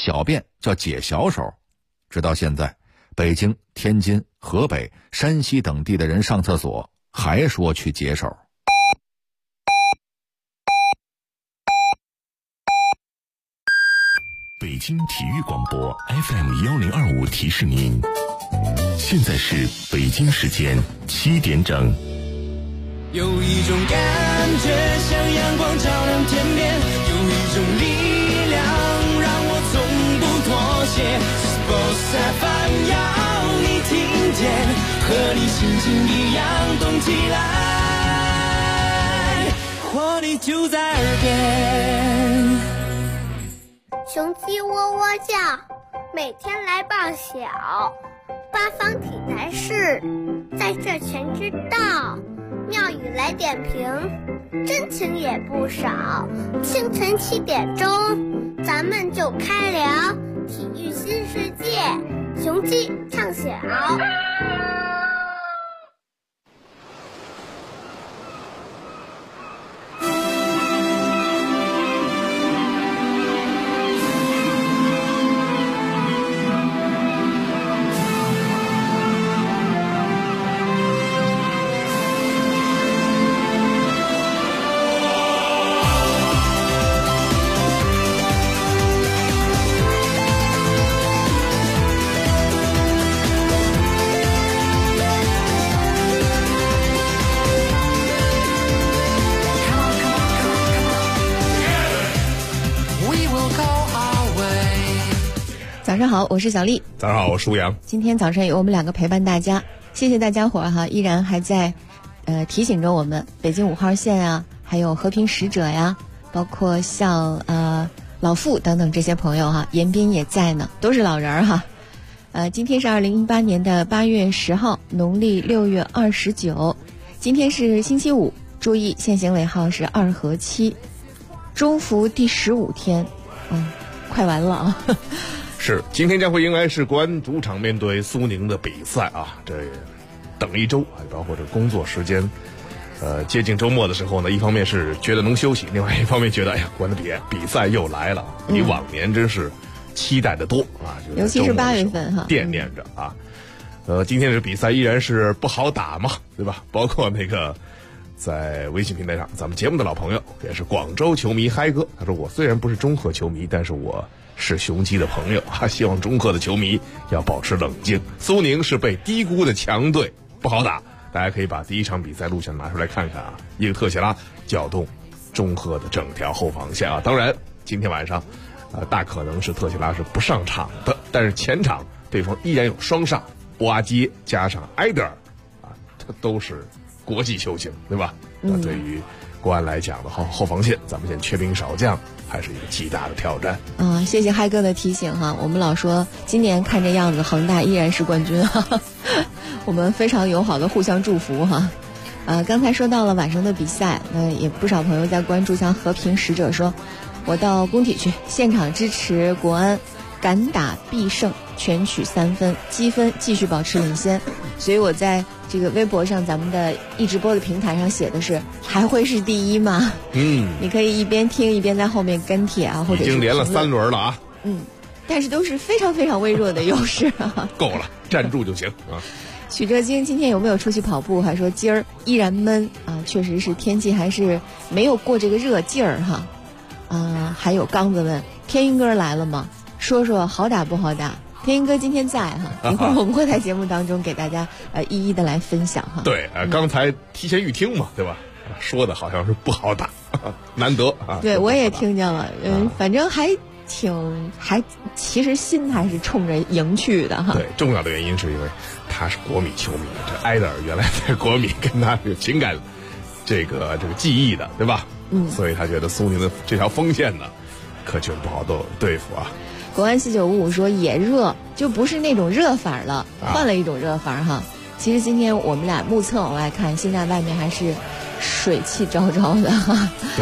小便叫解小手。直到现在，北京、天津、河北、山西等地的人上厕所还说去解手。 北京体育广播 FM1025 提示您，现在是北京时间7点整。 有一种感觉像阳光照亮天边，有一种力量让我从不妥协。Sports FM 要你听见，和你心情一样动起来，活力就在耳边。 雄鸡喔喔叫，每天来报晓。八方体坛事，在这全知道。妙语来点评，真情也不少。清晨7点钟，咱们就开聊体育新世界，雄鸡唱晓。 早上好，我是小丽。 早上好，我是吴阳。 今天早上有我们2个陪伴大家，谢谢大家伙哈，依然还在提醒着我们北京5号线啊，还有和平使者呀，包括像老傅等等这些朋友哈，严斌也在呢，都是老人哈。今天是2018年的8月10号，农历6月29，今天是星期五，注意限行尾号是2和7，中伏第15天，快完了啊。 是，今天将会迎来是国安主场面对苏宁的比赛啊，这等一周，包括这工作时间，接近周末的时候呢，一方面是觉得能休息，另外一方面觉得国安的比赛又来了，比往年真是期待的多啊， 尤其是8月份哈， 惦念着啊。今天这比赛依然是不好打嘛，对吧？包括那个在微信平台上，咱们节目的老朋友也是广州球迷嗨哥，他说我虽然不是中赫球迷，但是我是雄鸡的朋友啊，希望中赫的球迷要保持冷静。苏宁是被低估的强队，不好打。大家可以把第一场比赛录像拿出来看看啊，一个特谢拉搅动中赫的整条后防线啊。当然，今天晚上，大可能是特谢拉是不上场的，但是前场对方依然有双上，波阿基加上埃德尔啊，他都是国际球星，对吧？那对于国安来讲的话，后防线咱们现在缺兵少将，还是一个极大的挑战。 谢谢嗨哥的提醒哈，我们老说今年看这样子恒大依然是冠军哈，我们非常友好的互相祝福哈。刚才说到了晚上的比赛，也不少朋友在关注，像和平使者说，我到工体去现场支持国安，敢打必胜，全取3分，积分继续保持领先。所以我在这个微博上，咱们的一直播的平台上写的是还会是第一吗？你可以一边听一边在后面跟帖啊，或者是已经连了3轮了啊。 但是都是非常非常微弱的优势啊。 够了，站住就行啊。 许哲京今天有没有出去跑步？还说今儿依然闷啊，确实是天气还是没有过这个热劲儿哈。还有刚子问天鹰哥来了吗？说说好打不好打？天鹰哥今天在哈，一会儿我们会在节目当中给大家一一的来分享哈。 对，刚才提前预听嘛，对吧？说的好像是不好打，难得啊。 对，我也听见了，反正其实心还是冲着赢去的哈。 对，重要的原因是因为他是国米球迷，这埃德尔原来在国米跟他有情感这个记忆的，对吧？所以他觉得苏宁的这条锋线呢，可就不好对付啊。 国安4955说也热，就不是那种热法了，换了一种热法哈。其实今天我们俩目测往外看，现在外面还是水汽昭昭的哈。 对，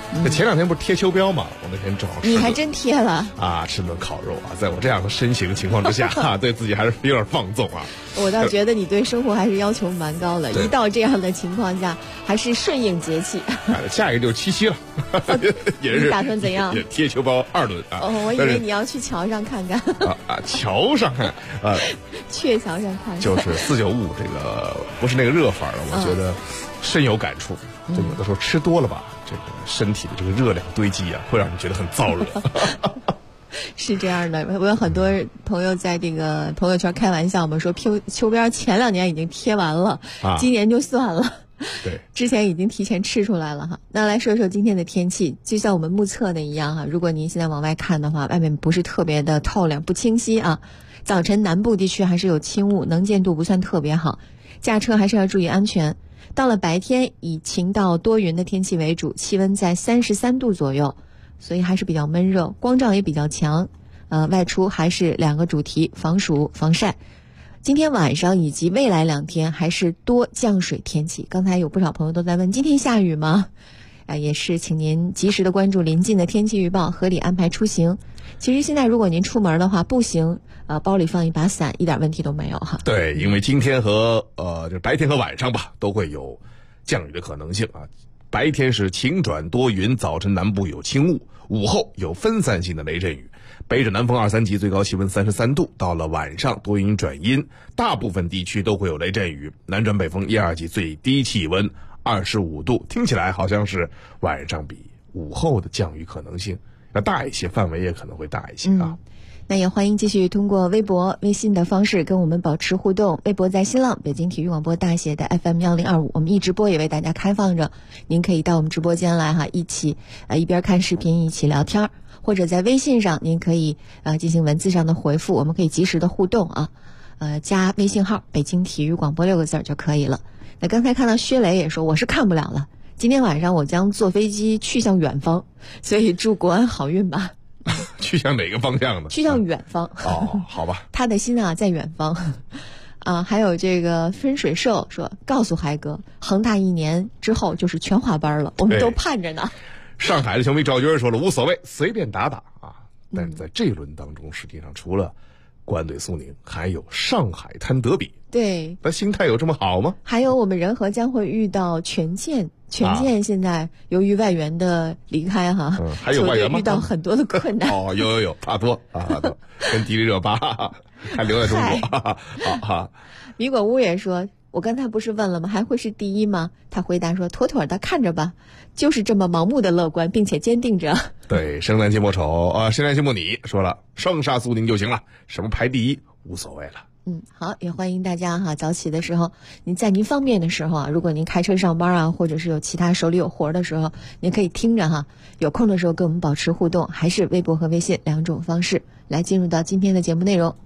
这前2天不是贴秋膘嘛？我那天正好吃。 你还真贴了啊！吃顿烤肉啊，在我这样的身形情况之下，对自己还是有点放纵啊。 我倒觉得你对生活还是要求蛮高的，一到这样的情况下，还是顺应节气。 下一个就是七夕了，也是。 你打算怎样？ 也贴秋膘2轮啊！ 我以为你要去桥上看看。 桥上看鹊桥上看看。 就是495这个不是那个热法了，我觉得深有感触。就有的时候吃多了吧，这个身体的这个热量堆积啊，会让你觉得很燥热。 是这样的，我有很多朋友在这个朋友圈开玩笑嘛，说秋膘前2年已经贴完了，今年就算了。 对， 之前已经提前吃出来了哈。那来说说今天的天气，就像我们目测的一样哈。如果您现在往外看的话，外面不是特别的透亮，不清晰啊。早晨南部地区还是有轻雾，能见度不算特别好，驾车还是要注意安全。到了白天，以晴到多云的天气为主，气温在33度左右，所以还是比较闷热，光照也比较强。外出还是2个主题：防暑、防晒。今天晚上以及未来2天还是多降水天气。刚才有不少朋友都在问，今天下雨吗？也是请您及时的关注临近的天气预报，合理安排出行。其实现在如果您出门的话，步行，包里放一把伞，一点问题都没有哈。 对，因为今天和就白天和晚上吧，都会有降雨的可能性啊。白天是晴转多云，早晨南部有轻雾，午后有分散性的雷阵雨。北至南风2、3级，最高气温33度。到了晚上多云转阴，大部分地区都会有雷阵雨。南转北风1、2级，最低气温25度。听起来好像是晚上比午后的降雨可能性要大一些，范围也可能会大一些啊。 那也欢迎继续通过微博、微信的方式跟我们保持互动。微博在新浪北京体育广播大写的 FM1025，我们直播也为大家开放着，您可以到我们直播间来哈，一起一边看视频一起聊天，或者在微信上您可以进行文字上的回复，我们可以及时的互动啊。加微信号北京体育广播6个字就可以了。那刚才看到薛雷也说，我是看不了了，今天晚上我将坐飞机去向远方，所以祝国安好运吧。 去向哪个方向呢？ 去向远方。 好吧。 他的心啊在远方。还有这个分水兽说，告诉海哥，恒大1年之后就是全华班了，我们都盼着呢。 上海的球迷赵军说了，无所谓，随便打打啊。但是在这一轮当中，实际上除了国安对苏宁，还有上海滩德比。 对， 那心态有这么好吗？ 还有我们人和将会遇到权健现在由于外援的离开哈， 还有外援吗？ 遇到很多的困难。 有帕多跟迪丽热巴还留在中国。好。 米果屋也说，我刚才不是问了吗？还会是第一吗？他回答说，妥妥的，看着吧，就是这么盲目的乐观，并且坚定着。 对，生旦净末丑生旦净末你说了，双杀苏宁就行了，什么排第一无所谓了。 好，也欢迎大家哈，早起的时候，您在您方便的时候啊，如果您开车上班啊，或者是有其他手里有活的时候，您可以听着哈，有空的时候跟我们保持互动，还是微博和微信2种方式来进入到今天的节目内容。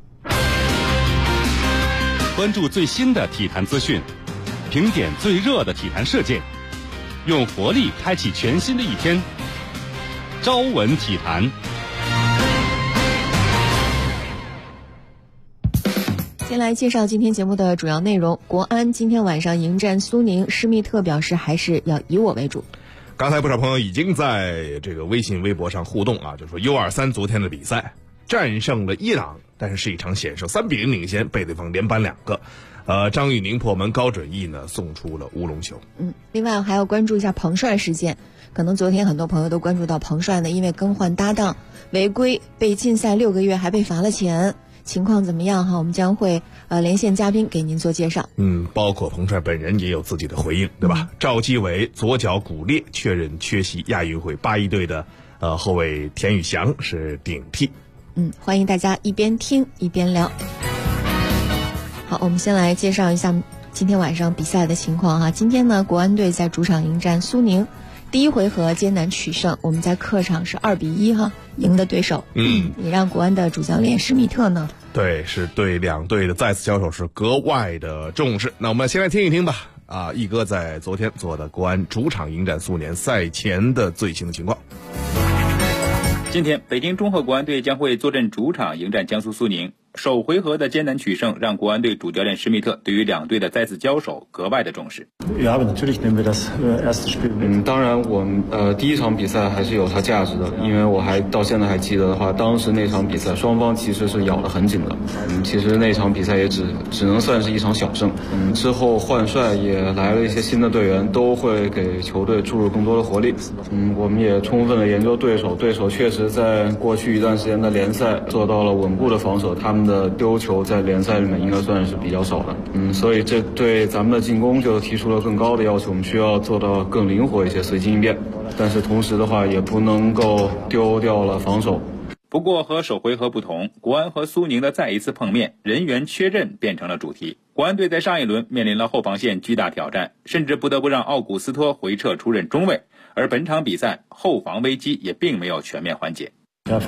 关注最新的体坛资讯，评点最热的体坛事件，用活力开启全新的一天。朝闻体坛。 先来介绍今天节目的主要内容。国安今天晚上迎战苏宁，施密特表示还是要以我为主。 刚才不少朋友已经在这个微信微博上互动啊，就说 U23 昨天的比赛战胜了伊朗，但是一场险胜，3-0领先，被对方连扳2个。张玉宁破门，高准翼呢送出了乌龙球。 另外还要关注一下彭帅事件，可能昨天很多朋友都关注到彭帅呢，因为更换搭档违规被禁赛6个月，还被罚了钱。情况怎么样哈？我们将会连线嘉宾给您做介绍。 包括彭帅本人也有自己的回应，对吧？赵基伟左脚骨裂，确认缺席亚运会81队的后卫田宇翔是顶替。 欢迎大家一边听一边聊。好，我们先来介绍一下今天晚上比赛的情况哈。今天呢，国安队在主场迎战苏宁，第一回合艰难取胜，我们在客场是2-1哈赢的对手。也让国安的主教练施密特呢， 对，是对两队的再次交手是格外的重视。那我们先来听一听吧。毅哥在昨天做的国安主场迎战苏宁赛前的最新的情况。 今天，北京中赫国安队将会坐镇主场迎战江苏苏宁。 首回合的艰难取胜让国安队主教练施密特对于两队的再次交手格外的重视。 当然我们第一场比赛还是有它价值的，因为我还到现在还记得的话，当时那场比赛双方其实是咬得很紧的。其实那场比赛也只能算是一场小胜。之后换帅也来了一些新的队员，都会给球队注入更多的活力。我们也充分的研究对手确实在过去一段时间的联赛做到了稳固的防守，他们的丢球在联赛里面应该算是比较少的。所以这对咱们的进攻就提出了更高的要求，我们需要做到更灵活一些，随机应变。但是同时的话，也不能够丢掉了防守。 不过和首回合不同，国安和苏宁的再一次碰面，人员缺阵变成了主题。国安队在上一轮面临了后防线巨大挑战，甚至不得不让奥古斯托回撤出任中卫，而本场比赛后防危机也并没有全面缓解。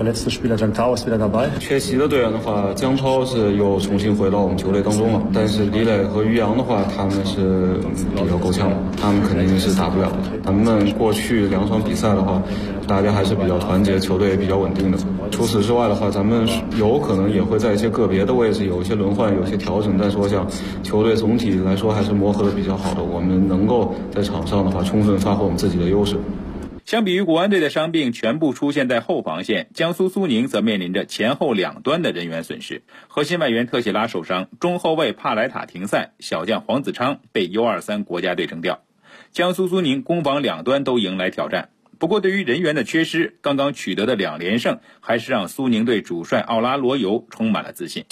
缺席的队员的话，姜超是又重新回到我们球队当中了，但是李磊和于洋的话，他们是比较够呛的，他们肯定是打不了的。咱们过去2场比赛的话，大家还是比较团结，球队也比较稳定的。除此之外的话，咱们有可能也会在一些个别的位置有一些轮换，有一些调整，但是我想球队总体来说还是磨合的比较好的，我们能够在场上的话充分发挥我们自己的优势。 相比于国安队的伤病全部出现在后防线，江苏苏宁则面临着前后两端的人员损失。核心外援特谢拉受伤，中后卫帕莱塔停赛，小将黄子昌被 U23 国家队征调。江苏苏宁攻防两端都迎来挑战。不过对于人员的缺失，刚刚取得的2连胜还是让苏宁队主帅奥拉罗尤充满了自信。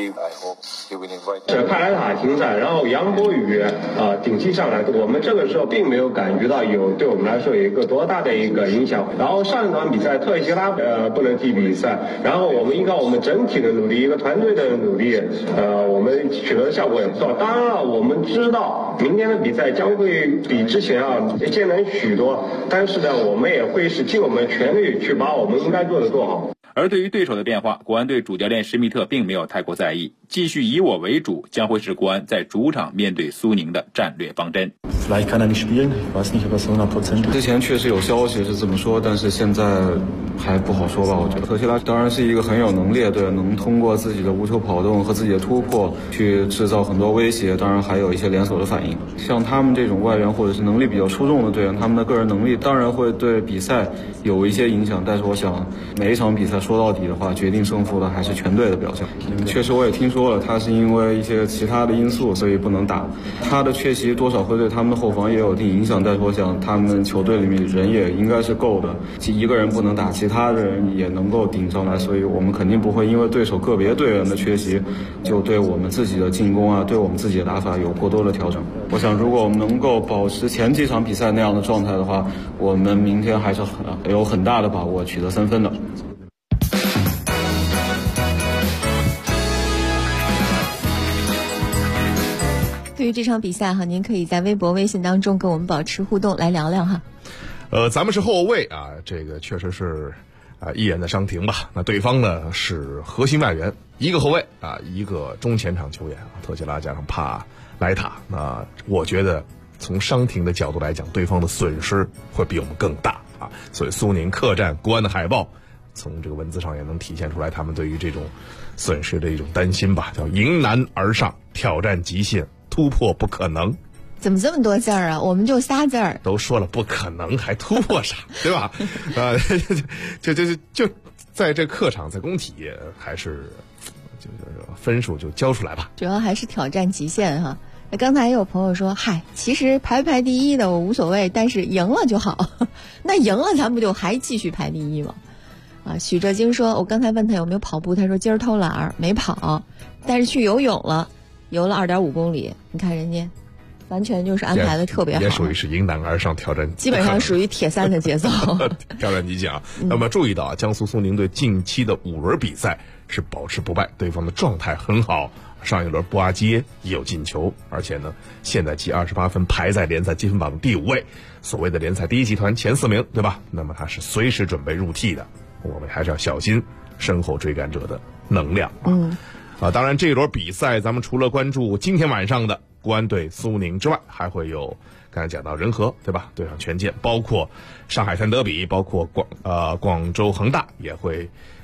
帕莱塔停赛，然后杨博宇顶替上来，我们这个时候并没有感觉到对我们来说有一个多大的一个影响。然后上一场比赛特谢拉不能踢比赛，然后我们依靠我们整体的努力，一个团队的努力，我们取得的效果也不错。当然了，我们知道明天的比赛将会比之前艰难许多，但是呢，我们也会是尽我们全力去把我们应该做的做好。 而对于对手的变化，国安队主教练施密特并没有太过在意，继续以我为主将会是国安在主场面对苏宁的战略方针。 之前确实有消息是这么说，但是现在还不好说吧。我觉得特谢拉当然是一个很有能力的队员，能通过自己的无球跑动和自己的突破去制造很多威胁，当然还有一些连锁的反应。像他们这种外援或者是能力比较出众的队员，他们的个人能力当然会对比赛有一些影响，但是我想每一场比赛说到底的话，决定胜负的还是全队的表现。确实我也听说了，他是因为一些其他的因素所以不能打，他的缺席多少会对他们的后防也有一定影响，但是我想他们球队里面人也应该是够的，一个人不能打，其他的人也能够顶上来，所以我们肯定不会因为对手个别队员的缺席就对我们自己的进攻对我们自己的打法有过多的调整。我想如果我们能够保持前几场比赛那样的状态的话，我们明天还是有很大的把握取得3分的。 对于这场比赛您可以在微博微信当中跟我们保持互动来聊聊哈。 咱们是后卫这个确实是一人的伤停吧。那对方呢是核心外援，一个后卫一个中前场球员特谢拉加上帕莱塔。那我觉得从伤停的角度来讲，对方的损失会比我们更大所以苏宁客战国安的海报，从这个文字上也能体现出来他们对于这种损失的一种担心吧，叫迎难而上，挑战极限，突破不可能。 怎么这么多字儿我们就仨字儿， 都说了不可能还突破啥对吧就在这客场在工体还是就是分数就交出来吧， 主要还是挑战极限哈。那刚才也有朋友说其实排不排第一的我无所谓，但是赢了就好那赢了咱不就还继续排第一吗？许哲京说，我刚才问他有没有跑步，他说今儿偷懒儿没跑，但是去游泳了，游了2.5公里。你看人家完全就是安排的特别好， 也属于是迎难而上，挑战基本上属于铁三的节奏挑战极限那么注意到江苏苏宁队近期的5轮比赛是保持不败，对方的状态很好，上一轮布阿基耶也有进球，而且呢现在积28分，排在联赛积分榜的第5位，所谓的联赛第一集团前4名对吧？那么他是随时准备入替的，我们还是要小心身后追赶者的能量当然这一轮比赛咱们除了关注今天晚上的国安对苏宁之外，还会有刚才讲到人和对吧，对上权健，包括上海滩德比，包括广州恒大也会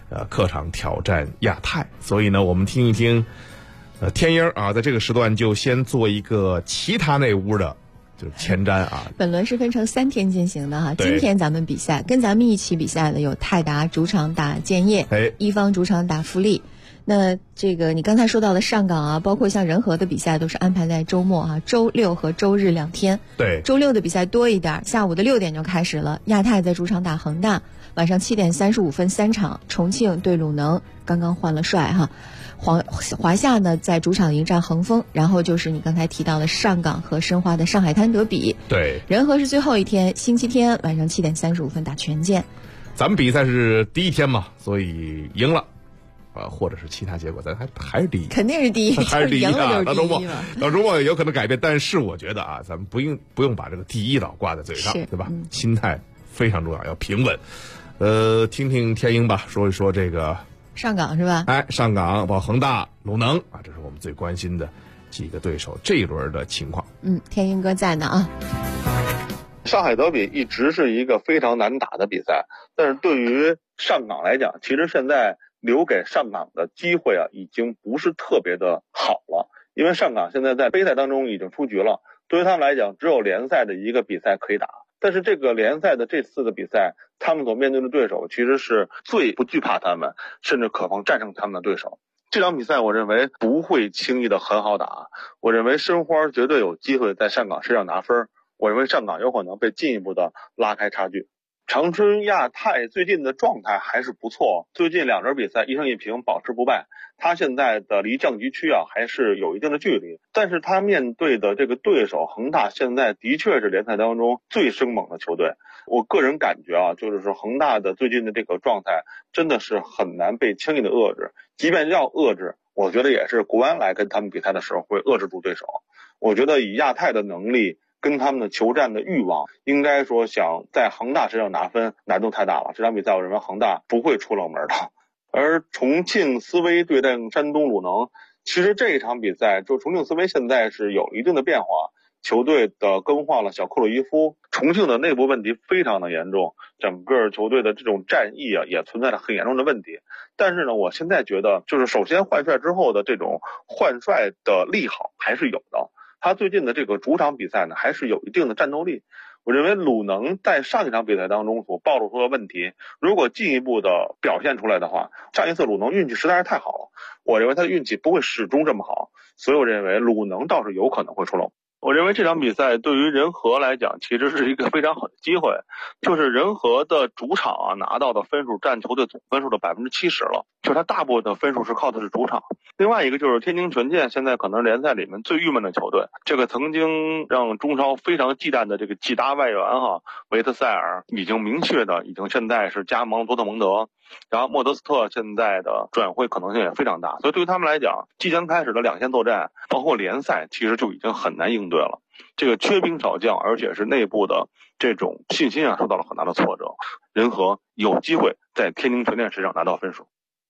客场挑战亚太。所以呢，我们听一听天鹰啊，在这个时段就先做一个其他那屋的就是前瞻啊。 本轮是分成3天进行的哈，今天咱们比赛跟咱们一起比赛的有泰达主场打建业，一方主场打富力。那这个你刚才说到的上港啊，包括像仁和的比赛都是安排在周末啊，周六和周日2天。 对， 周六的比赛多一点，下午的6点就开始了。亚太在主场打恒大，晚上7点35分3场。重庆对鲁能，刚刚换了帅哈。华夏呢在主场迎战恒丰，然后就是你刚才提到的上港和申花的上海滩德比。 对， 仁和是最后一天，星期天晚上7点35分打权健。 咱们比赛是第一天嘛，所以赢了。或者是其他结果，咱还是第一， 肯定是第一， 还是第一啊！ 到周末有可能改变，但是我觉得啊，咱们不用把这个第一老挂在嘴上，对吧？心态非常重要，要平稳。听听天鹰吧，说一说这个上港是吧？ 上港包括恒大、鲁能啊，这是我们最关心的几个对手这一轮的情况。 天鹰哥在呢啊。 上海德比一直是一个非常难打的比赛，但是对于上港来讲，其实现在留给上港的机会啊，已经不是特别的好了，因为上港现在在杯赛当中已经出局了，对于他们来讲，只有联赛的一个比赛可以打。但是这个联赛的这次的比赛，他们所面对的对手其实是最不惧怕他们，甚至可望战胜他们的对手。这场比赛我认为不会轻易的很好打，我认为申花绝对有机会在上港身上拿分，我认为上港有可能被进一步的拉开差距。长春亚泰最近的状态还是不错，最近2轮比赛1胜1平，保持不败。他现在的离降级区啊还是有一定的距离，但是他面对的这个对手恒大现在的确是联赛当中最生猛的球队。我个人感觉啊，就是说恒大的最近的这个状态真的是很难被轻易的遏制，即便要遏制，我觉得也是国安来跟他们比赛的时候会遏制住对手。我觉得以亚泰的能力跟他们的求战的欲望，应该说想在恒大身上拿分难度太大了。这场比赛我认为恒大不会出冷门的。而重庆斯威对战山东鲁能，其实这一场比赛就重庆斯威现在是有一定的变化，球队的更换了小克鲁伊夫，重庆的内部问题非常的严重，整个球队的这种战意啊也存在着很严重的问题。但是呢，我现在觉得就是首先换帅之后的这种换帅的利好还是有的，他最近的这个主场比赛呢还是有一定的战斗力。我认为鲁能在上一场比赛当中所暴露出的问题，如果进一步的表现出来的话，上一次鲁能运气实在是太好了，我认为他的运气不会始终这么好，所以我认为鲁能倒是有可能会出冷。我认为这场比赛对于仁和来讲其实是一个非常好的机会，就是仁和的主场啊拿到的分数占球队总分数的70%了，就是他大部分的分数是靠的是主场。另外一个就是天津权健现在可能是联赛里面最郁闷的球队，这个曾经让中超非常忌惮的这个季达外援维特塞尔已经明确的现在是加盟多特蒙德，然后莫德斯特现在的转会可能性也非常大，所以对于他们来讲，即将开始的2线作战包括联赛其实就已经很难应对了。这个缺兵少将，而且是内部的这种信心啊受到了很大的挫折，仁和有机会在天津权健身上拿到分数。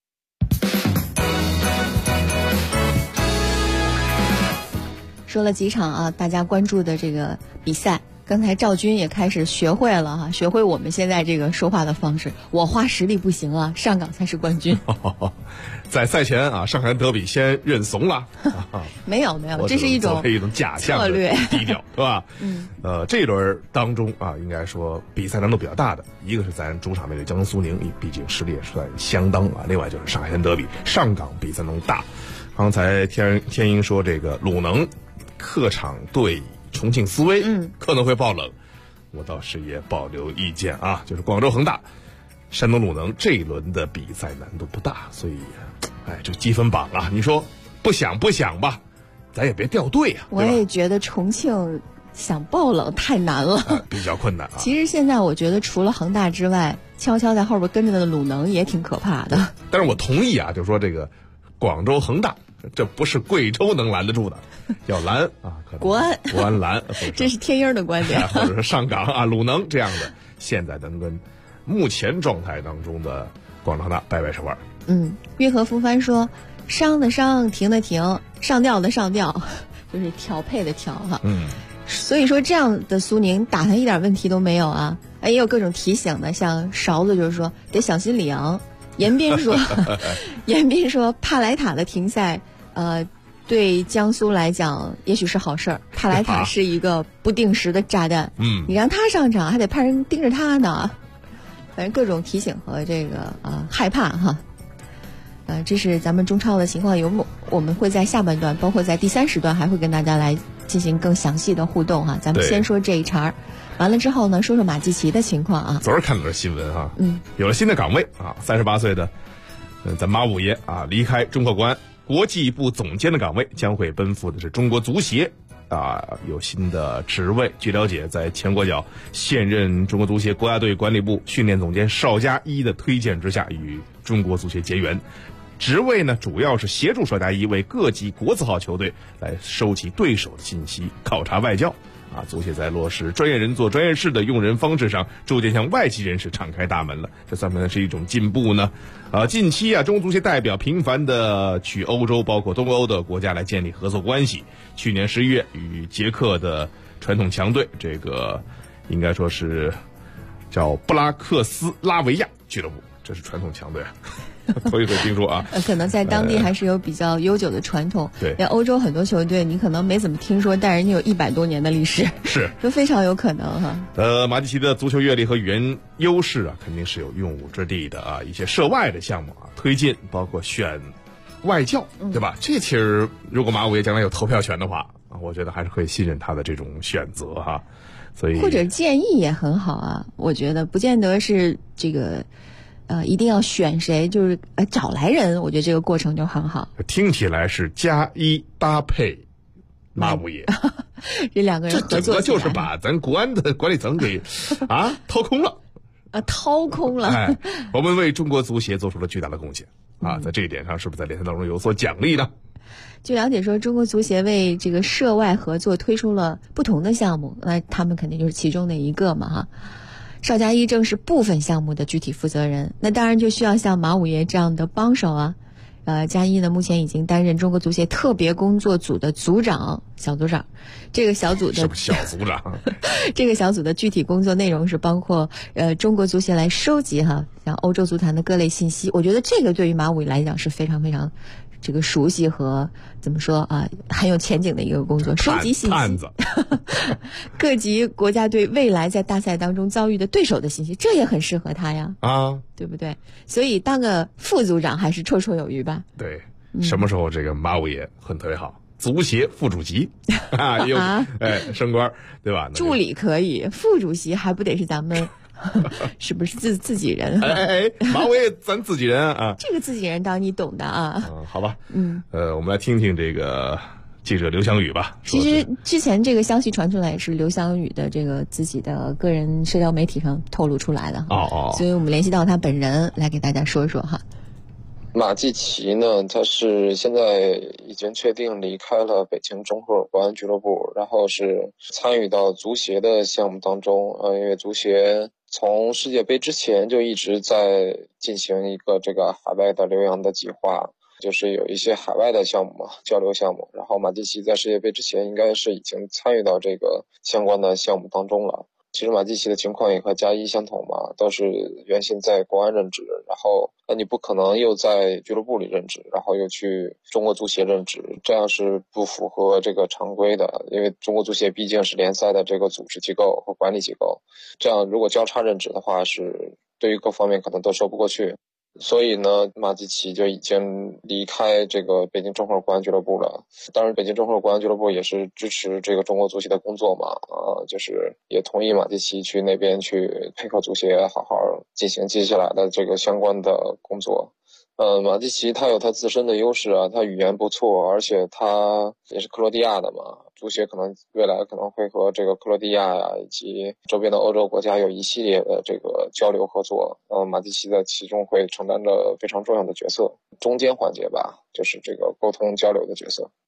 说了几场啊，大家关注的这个比赛，刚才赵军也开始学会了哈，学会我们现在这个说话的方式。我花实力不行啊，上港才是冠军。 在赛前啊，上海德比先认怂了。 没有，这是一种假象策略， 低调，是吧？这一轮当中啊，应该说比赛难度比较大的，一个是咱主场面对江苏苏宁，毕竟实力也算相当啊。另外就是上海滩德比，上港比赛能大。刚才天鹰说这个鲁能客场对重庆斯威可能会爆冷，我倒是也保留意见啊，就是广州恒大、山东鲁能这一轮的比赛难度不大，所以这积分榜啊，你说不想吧，咱也别掉队啊。 我也觉得重庆想爆冷太难了， 比较困难啊。 其实现在我觉得除了恒大之外，悄悄在后边跟着的鲁能也挺可怕的。 但是我同意啊，就是说这个广州恒大这不是贵州能拦得住的，要拦啊，可能国安拦， 这是天鹰的观点， 或者是上港啊、鲁能这样的，现在能跟目前状态当中的广州恒大掰手腕。 约和夫帆说，伤的伤，停的停，上吊的上吊，就是调配的调哈。所以说这样的苏宁打他一点问题都没有啊。也有各种提醒的，像勺子就是说得小心里昂。 严彬说帕莱塔的停赛，对江苏来讲也许是好事儿。帕莱塔是一个不定时的炸弹，你让他上场还得派人盯着他呢。反正各种提醒和这个害怕哈。这是咱们中超的情况，我们会在下半段，包括在第3时段还会跟大家来进行更详细的互动哈。咱们先说这一茬，完了之后呢，说说马季奇的情况啊。 昨儿看到这新闻哈，有了新的岗位啊，38岁的咱马五爷啊离开中国国际部总监的岗位，将会奔赴的是中国足协有新的职位。据了解，在前国脚现任中国足协国家队管理部训练总监邵佳一的推荐之下，与中国足协结缘。职位呢，主要是协助邵佳一为各级国字号球队来收集对手的信息，考察外教。足协在落实专业人做专业事的用人方式上，逐渐向外籍人士敞开大门了。这算不算是一种进步呢？近期中国足协代表频繁的去欧洲，包括东欧的国家来建立合作关系。去年11月与捷克的传统强队，这个应该说是叫布拉克斯拉维亚俱乐部，这是传统强队。头一回听说啊， 可能在当地还是有比较悠久的传统。 对， 像欧洲很多球队，你可能没怎么听说，但人家有100多年的历史， 是， 都非常有可能哈。 马季奇的足球阅历和语言优势肯定是有用武之地的一些涉外的项目推进，包括选外教，对吧？这其实如果马五爷将来有投票权的话，我觉得还是可以信任他的这种选择哈。所以或者建议也很好啊，我觉得不见得是这个。一定要选谁，就是找来人，我觉得这个过程就很好。 听起来是加一搭配马五爷， 这2个人合作起来， 这整个就是把咱国安的管理层给掏空了掏空了。 我们为中国足协做出了巨大的贡献在这一点上，是不是在联赛当中有所奖励呢？ 据了解说，中国足协为这个涉外合作推出了不同的项目，那他们肯定就是其中的一个嘛哈。邵佳一正是部分项目的具体负责人，那当然就需要像马五爷这样的帮手啊。佳一呢目前已经担任中国足协特别工作组的小组长。这个小组的什么小组长？ 这个小组的具体工作内容是包括中国足协来收集像欧洲足坛的各类信息。我觉得这个对于马五爷来讲是非常非常这个熟悉和怎么说很有前景的一个工作，收集信息。各级国家队未来在大赛当中遭遇的对手的信息，这也很适合他呀对不对？所以当个副组长还是绰绰有余吧。 对，什么时候这个马五爷混特别好，足协副主席升官对吧？ 助理可以，副主席还不得是咱们是不是自己人？ 马五爷咱自己人这个自己人当你懂的好吧。我们来听听这个记者刘翔宇吧。 其实之前这个消息传出来也是刘翔宇的这个自己的个人社交媒体上透露出来的所以我们联系到他本人来给大家说说哈。 马季奇呢，他是现在已经确定离开了北京中赫国安俱乐部，然后是参与到足协的项目当中因为足协从世界杯之前就一直在进行一个这个海外的留洋的计划，就是有一些海外的项目嘛，交流项目，然后马季奇在世界杯之前应该是已经参与到这个相关的项目当中了。其实马季奇的情况也和佳一相同嘛，都是原先在国安任职，然后那你不可能又在俱乐部里任职，然后又去中国足协任职，这样是不符合这个常规的，因为中国足协毕竟是联赛的这个组织机构和管理机构，这样如果交叉任职的话，是对于各方面可能都说不过去。所以呢，马季奇就已经离开这个北京中赫国安俱乐部了。当然，北京中赫国安俱乐部也是支持这个中国足协的工作嘛，就是也同意马季奇去那边去配合足协，好好进行接下来的这个相关的工作。马季奇他有他自身的优势他语言不错，而且他也是克罗地亚的嘛，足协可能未来可能会和这个克罗地亚以及周边的欧洲国家有一系列的这个交流合作。马季奇在其中会承担着非常重要的角色，中间环节吧，就是这个沟通交流的角色。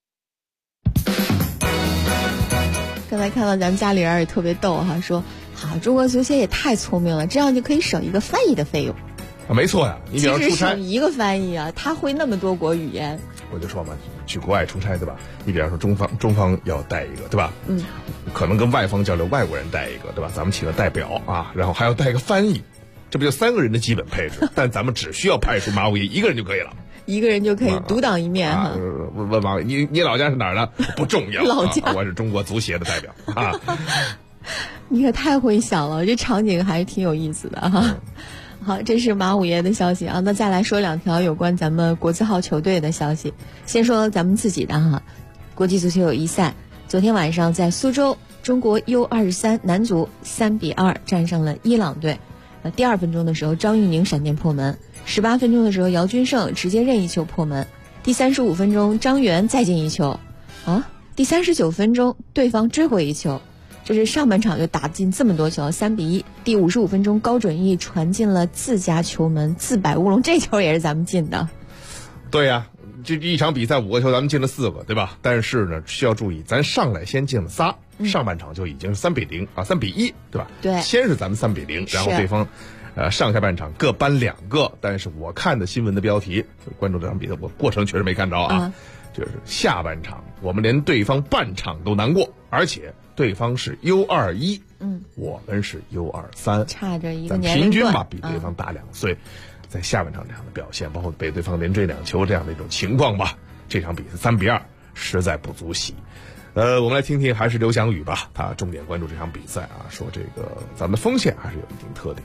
刚才看到咱们家里人也特别逗说好，中国足协也太聪明了，这样就可以省一个翻译的费用。 没错呀，你比方出差， 其实省一个翻译他会那么多国语言。 我就说嘛，去国外出差对吧？你比方说中方要带一个对吧？可能跟外方交流，外国人带一个对吧？咱们请个代表然后还要带个翻译， 这不就3个人的基本配置？但咱们只需要派出马五爷1个人就可以了。 1个人就可以独当一面哈。 问马五爷，你老家是哪儿的？不重要， 老家我是中国足协的代表啊。 你可太会想了，这场景还是挺有意思的哈。好，这是马五爷的消息啊。那再来说2条有关咱们国字号球队的消息。先说咱们自己的哈，国际足球友谊赛，昨天晚上在苏州，中国 U23 男足3-2战胜了伊朗队。第2分钟的时候，张玉宁闪电破门；18分钟的时候，姚军胜直接任意球破门；第35分钟，张源再进一球，第39分钟对方追回一球。这是上半场就打进这么多球，3-1。第55分钟，高准翼传进了自家球门，自摆乌龙，这球也是咱们进的。 对呀，这一场比赛5个球，咱们进了4个，对吧？但是呢，需要注意，咱上来先进了仨，上半场就已经是3-0啊，3-1，对吧？ 对， 先是咱们3-0，然后对方上下半场各扳2个。但是我看的新闻的标题，关注这场比赛，我过程确实没看着啊。就是下半场我们连对方半场都难过，而且对方是 U21，我们是 U23， 差着一个年龄段， 平均吧，比对方大2岁。在下半场这样的表现，包括被对方连追2球这样的一种情况吧，这场比赛3-2实在不足喜。我们来听听还是刘翔宇吧，他重点关注这场比赛啊，说这个咱们的锋线还是有一定特点。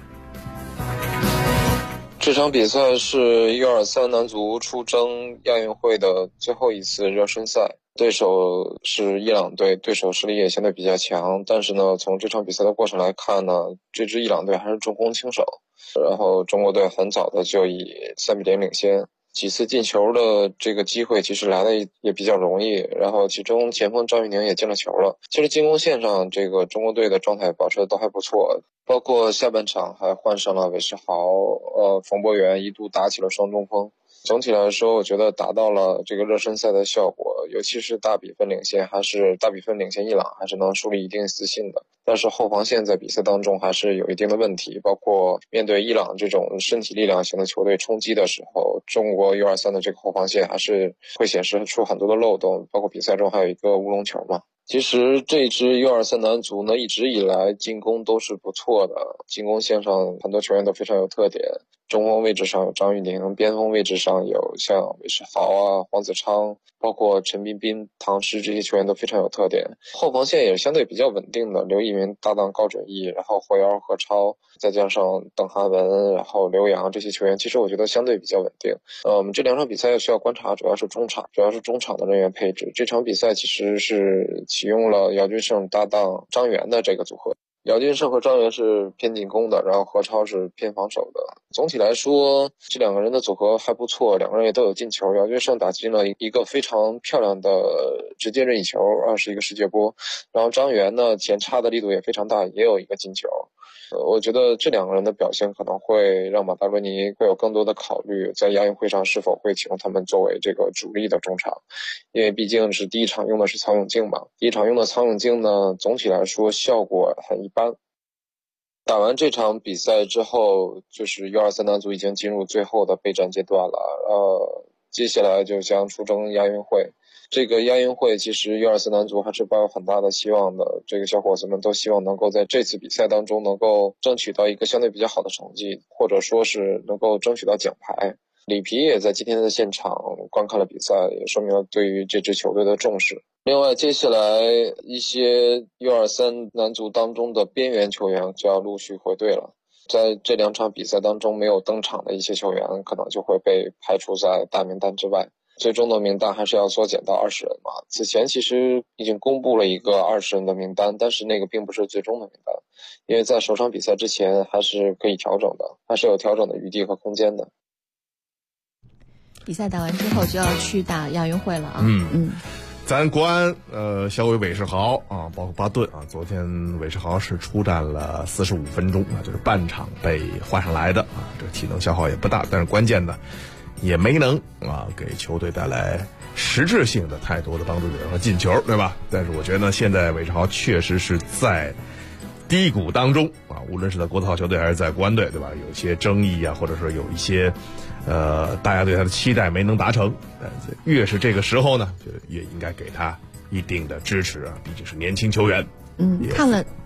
这场比赛是 U23 男足出征亚运会的最后一次热身赛，对手是伊朗队，对手实力也相对比较强，但是呢，从这场比赛的过程来看呢，这支伊朗队还是重攻轻守，然后中国队很早的就以3-0领先。几次进球的这个机会其实来的也比较容易，然后其中前锋张玉宁也进了球了。其实进攻线上这个中国队的状态保持的都还不错，包括下半场还换上了韦世豪、冯博源，一度打起了双中锋。总体来说，我觉得达到了这个热身赛的效果，尤其是大比分领先伊朗，还是能树立一定自信的。但是后防线在比赛当中还是有一定的问题，包括面对伊朗这种身体力量型的球队冲击的时候，中国 U23 的这个后防线还是会显示出很多的漏洞，包括比赛中还有一个乌龙球嘛。其实这支 U23 男足呢，一直以来进攻都是不错的，进攻线上很多球员都非常有特点。中锋位置上有张玉宁，边锋位置上有像韦世豪啊、黄子昌，包括陈彬彬、唐诗，这些球员都非常有特点。后防线也是相对比较稳定的，刘奕明搭档高准翼，然后霍瑶、何超，再加上邓涵文，然后刘洋，这些球员其实我觉得相对比较稳定。我们这2场比赛需要观察主要是中场的人员配置。这场比赛其实是启用了姚军胜搭档张源的这个组合。姚军胜和张源是偏进攻的，然后何超是偏防守的。总体来说，这2个人的组合还不错，2个人也都有进球。姚军胜打进了一个非常漂亮的直接任意球，21个世界波。然后张源呢，前插的力度也非常大，也有一个进球。我觉得这2个人的表现可能会让马达罗尼会有更多的考虑，在亚运会上是否会启用他们作为这个主力的中场，因为毕竟是第一场用的是曹永静嘛。第一场用的曹永静呢，总体来说效果很一般。打完这场比赛之后，就是 U23 男足已经进入最后的备战阶段了，接下来就将出征亚运会。这个亚运会其实 U23 男足还是抱有很大的希望的，这个小伙子们都希望能够在这次比赛当中能够争取到一个相对比较好的成绩，或者说是能够争取到奖牌。里皮也在今天的现场观看了比赛，也说明了对于这支球队的重视。另外，接下来一些 U23 男足当中的边缘球员就要陆续回队了，在这2场比赛当中没有登场的一些球员可能就会被排除在大名单之外。最终的名单还是要缩减到20人嘛。此前其实已经公布了一个20人的名单，但是那个并不是最终的名单，因为在首场比赛之前还是可以调整的，还是有调整的余地和空间的。 比赛打完之后就要去打亚运会了啊。 咱国安小韦世豪啊，包括巴顿啊，昨天韦世豪是出战了45分钟啊，就是半场被换上来的啊，这个体能消耗也不大，但是关键的也没能给球队带来实质性的太多的帮助点和进球，对吧？但是我觉得现在韦世豪确实是在低谷当中啊，无论是在国字号球队还是在国安队，对吧？有一些争议啊，或者说有一些大家对他的期待没能达成，但是越是这个时候呢，就越应该给他一定的支持啊，毕竟是年轻球员。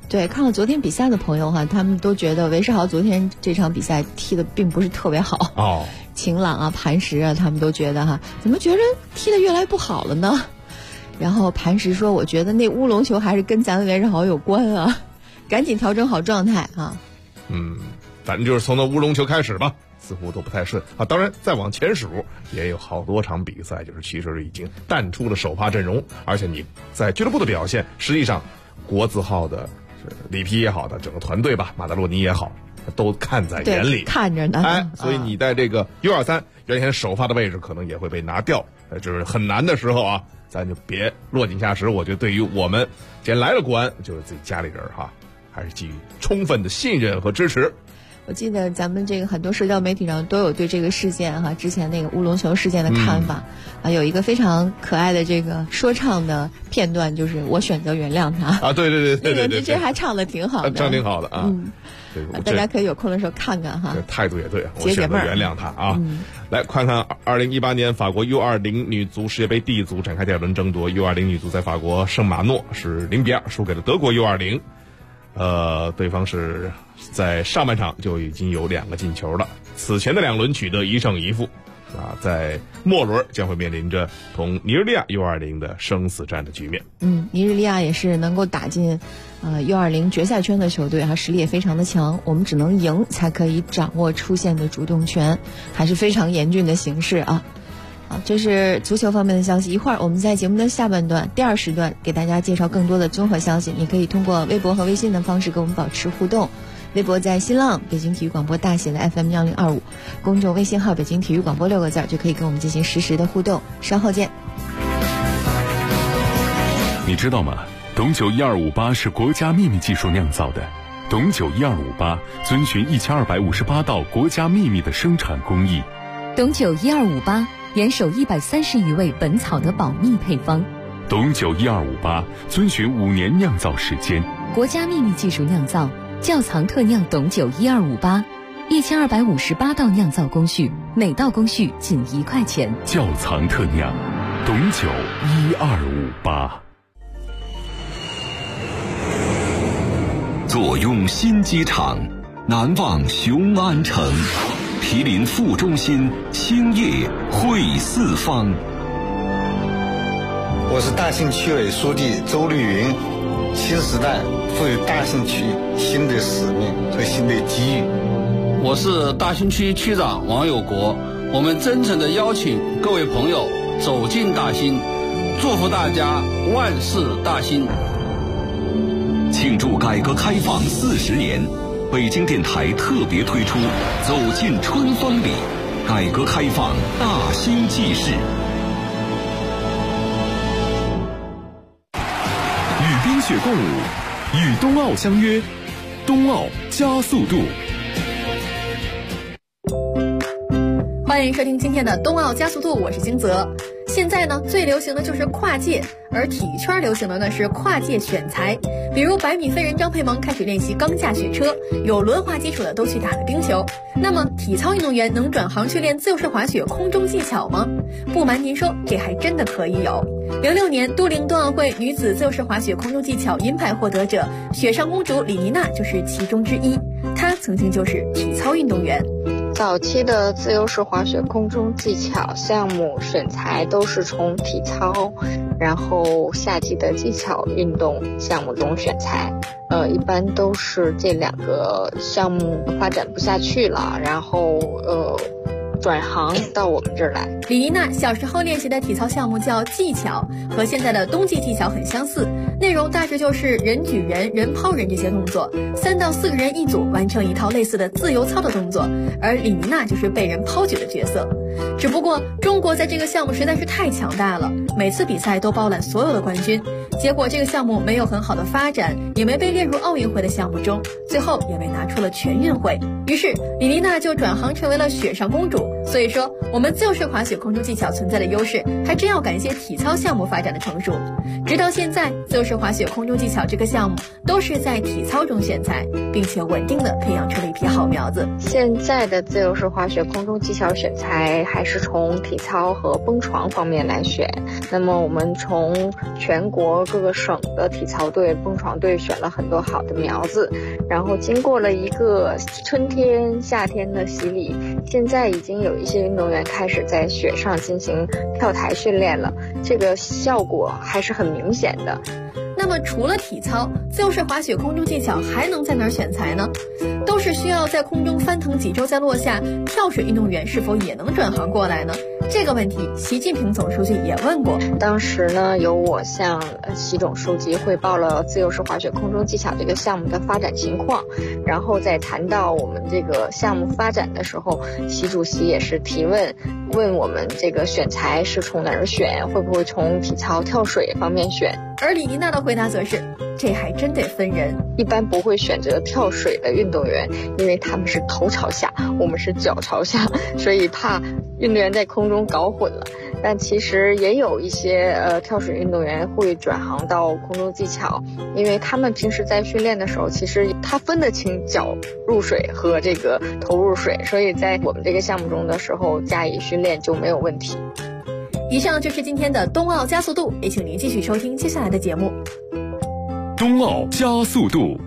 对，看了昨天比赛的朋友哈，他们都觉得韦世豪昨天这场比赛踢的并不是特别好哦， 秦朗啊、磐石啊，他们都觉得哈，怎么觉得踢的越来越不好了呢？然后磐石说，我觉得那乌龙球还是跟咱们韦世豪有关啊，赶紧调整好状态啊。 反正就是从那乌龙球开始吧，似乎都不太顺啊。当然再往前数也有好多场比赛，就是其实已经淡出了首发阵容，而且你在俱乐部的表现，实际上国字号的里皮也好的整个团队吧，马德洛尼也好，都看在眼里， 看着呢。 所以你在这个 U23 原先首发的位置可能也会被拿掉，就是很难的时候啊，咱就别落井下石。我觉得对于我们既然来了国安，就是自己家里人哈，还是给予充分的信任和支持。 我记得咱们这个很多社交媒体上都有对这个事件哈，之前那个乌龙球事件的看法啊，有一个非常可爱的这个说唱的片段，就是我选择原谅他啊，对， 那个其实还唱的挺好的， 唱挺好的啊。 对，大家可以有空的时候看看哈。 态度也对，我选择原谅他啊。来看看2018年法国 U20 女足世界杯 D 组展开第二轮争夺 ，U20 女足在法国圣马诺是0-2输给了德国 U20。对方是在上半场就已经有2个进球了，此前的2轮取得1胜1负啊，在末轮将会面临着同尼日利亚 U20 的生死战的局面。 尼日利亚也是能够打进U20 决赛圈的球队，实力也非常的强，我们只能赢才可以掌握出线的主动权，还是非常严峻的形势啊。这是足球方面的消息。一会儿我们在节目的下半段第2时段给大家介绍更多的综合消息，你可以通过微博和微信的方式跟我们保持互动。微博在新浪北京体育广播大写的 FM1025， 公众微信号北京体育广播6个字就可以跟我们进行实时的互动。稍后见。 你知道吗？董酒1258是国家秘密技术酿造的。董酒1258遵循1258道国家秘密的生产工艺。 董酒1258严守130余味本草的保密配方。 董酒1258遵循5年酿造时间， 国家秘密技术酿造，窖藏特酿董酒1258，1258道酿造工序，每道工序仅1块钱。 窖藏特酿董酒1258。 坐拥新机场，难忘雄安城。毗邻副中心，兴业汇四方。 我是大兴区委书记周绿云。新时代赋予大兴区新的使命和新的机遇。 我是大兴区区长王有国。我们真诚地邀请各位朋友走进大兴，祝福大家万事大兴。 庆祝改革开放40年。北京电台特别推出走进春风里，改革开放大兴纪事。 与冰雪共舞，与冬奥相约，冬奥加速度。 欢迎收听今天的冬奥加速度，我是金泽。现在呢，最流行的就是跨界，而体育圈流行的呢是跨界选材。比如100米飞人张佩萌开始练习钢架雪车，有轮滑基础的都去打了冰球。那么体操运动员能转行去练自由式滑雪空中技巧吗？不瞒您说，这还真的可以有。06年都灵冬奥会女子自由式滑雪空中技巧银牌获得者雪上公主李妮娜就是其中之一，她曾经就是体操运动员。 早期的自由式滑雪空中技巧项目选材都是从体操，然后夏季的技巧运动项目中选材。一般都是这2个项目发展不下去了，然后转行到我们这儿来。 李妮娜小时候练习的体操项目叫技巧，和现在的冬季技巧很相似，内容大致就是人举人、人抛人这些动作，3到4个人一组完成一套类似的自由操的动作，而李妮娜就是被人抛举的角色。只不过中国在这个项目实在是太强大了，每次比赛都包揽所有的冠军，结果这个项目没有很好的发展，也没被列入奥运会的项目中，最后也被拿出了全运会。于是李妮娜就转行成为了雪上公主， 所以说，我们自由式滑雪空中技巧存在的优势，还真要感谢体操项目发展的成熟。直到现在，自由式滑雪空中技巧这个项目都是在体操中选材，并且稳定的培养出了一批好苗子。 现在的自由式滑雪空中技巧选材还是从体操和蹦床方面来选。那么我们从全国各个省的体操队、蹦床队选了很多好的苗子，然后经过了一个春天、夏天的洗礼，现在已经有一些运动员开始在雪上进行跳台训练了，这个效果还是很明显的。 那么除了体操，自由式滑雪空中技巧还能在哪儿选材呢？都是需要在空中翻腾几周再落下，跳水运动员是否也能转行过来呢？这个问题，习近平总书记也问过。 当时呢，由我向习总书记汇报了自由式滑雪空中技巧这个项目的发展情况，然后在谈到我们这个项目发展的时候，习主席也是提问我们这个选材是从哪儿选，会不会从体操、跳水方面选？ 而李妮娜的回答则是，这还真得分人， 一般不会选择跳水的运动员，因为他们是头朝下，我们是脚朝下，所以怕运动员在空中搞混了。但其实也有一些跳水运动员会转行到空中技巧，因为他们平时在训练的时候，其实他分得清脚入水和这个头入水，所以在我们这个项目中的时候加以训练就没有问题。 以上就是今天的冬奥加速度，也请您继续收听接下来的节目。 冬奥加速度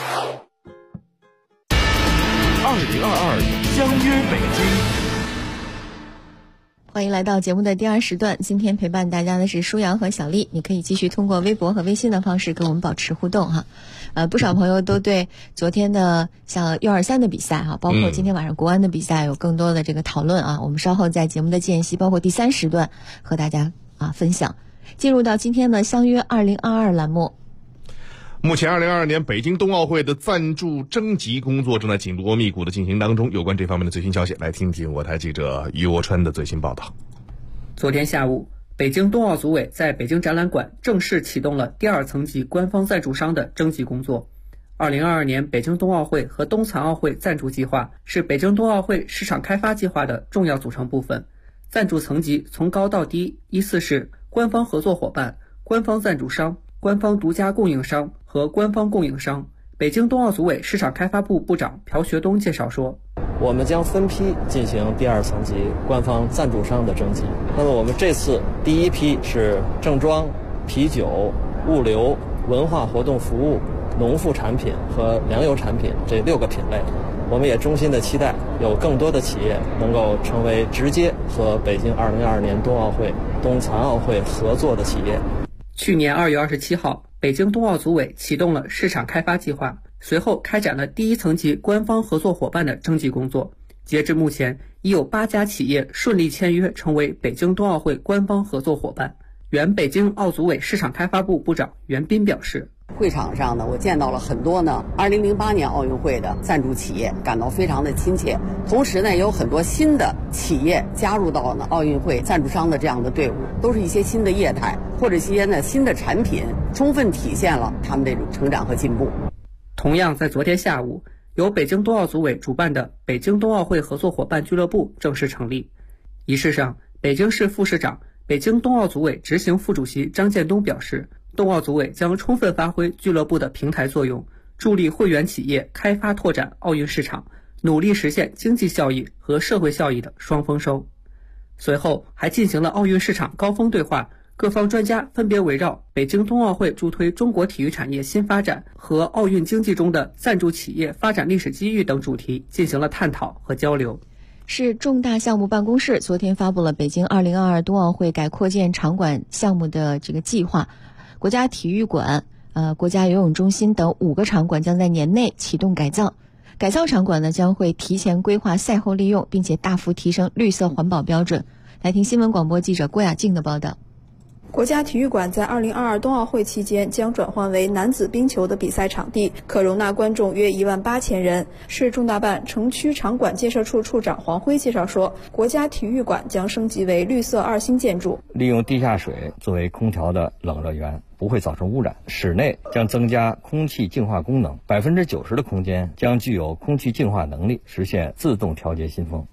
，2022相约北京。 欢迎来到节目的第二时段，今天陪伴大家的是舒阳和小丽，你可以继续通过微博和微信的方式跟我们保持互动哈。不少朋友都对昨天的像U23的比赛哈，包括今天晚上国安的比赛有更多的这个讨论啊。我们稍后在节目的间隙，包括第3时段和大家分享。进入到今天的相约2022栏目。 目前2022年北京冬奥会的赞助征集工作正在紧锣密鼓的进行当中，有关这方面的最新消息，来听听我台记者于国川的最新报道。 昨天下午，北京冬奥组委在北京展览馆正式启动了第2层级官方赞助商的征集工作。2022年北京冬奥会和冬残奥会赞助计划是北京冬奥会市场开发计划的重要组成部分。赞助层级从高到低依次是官方合作伙伴、官方赞助商、官方独家供应商和官方供应商。北京冬奥组委市场开发部部长朴学东介绍说， 我们将分批进行第2层级官方赞助商的征集。那么我们这次第一批是正装、啤酒、物流、文化活动服务、农副产品和粮油产品这6个品类。我们也衷心的期待有更多的企业能够成为直接和北京2022年冬奥会、冬残奥会合作的企业。 去年2月27号，北京冬奥组委启动了市场开发计划，随后开展了第1层级官方合作伙伴的征集工作。截至目前，已有8家企业顺利签约成为北京冬奥会官方合作伙伴。原北京奥组委市场开发部部长袁斌表示， 会场上呢，我见到了很多呢2008年奥运会的赞助企业，感到非常的亲切。同时呢，也有很多新的企业加入到呢奥运会赞助商的这样的队伍，都是一些新的业态或者一些呢新的产品，充分体现了他们这种成长和进步。 同样在昨天下午，由北京冬奥组委主办的北京冬奥会合作伙伴俱乐部正式成立。仪式上，北京市副市长、北京冬奥组委执行副主席张建东表示，冬奥组委将充分发挥俱乐部的平台作用，助力会员企业开发拓展奥运市场，努力实现经济效益和社会效益的双丰收。随后还进行了奥运市场高峰对话，各方专家分别围绕北京冬奥会助推中国体育产业新发展和奥运经济中的赞助企业发展历史机遇等主题进行了探讨和交流。 市重大项目办公室昨天发布了北京2022冬奥会改扩建场馆项目的这个计划。国家体育馆、国家游泳中心等5个场馆将在年内启动改造。改造场馆呢，将会提前规划赛后利用，并且大幅提升绿色环保标准。来听新闻广播记者郭雅静的报道。 国家体育馆在2022冬奥会期间将转换为男子冰球的比赛场地，可容纳观众约18000人。市重大办城区场馆建设处处长黄辉介绍说，国家体育馆将升级为绿色2星建筑， 利用地下水作为空调的冷热源，不会造成污染。室内将增加空气净化功能，90%的空间将具有空气净化能力，实现自动调节新风。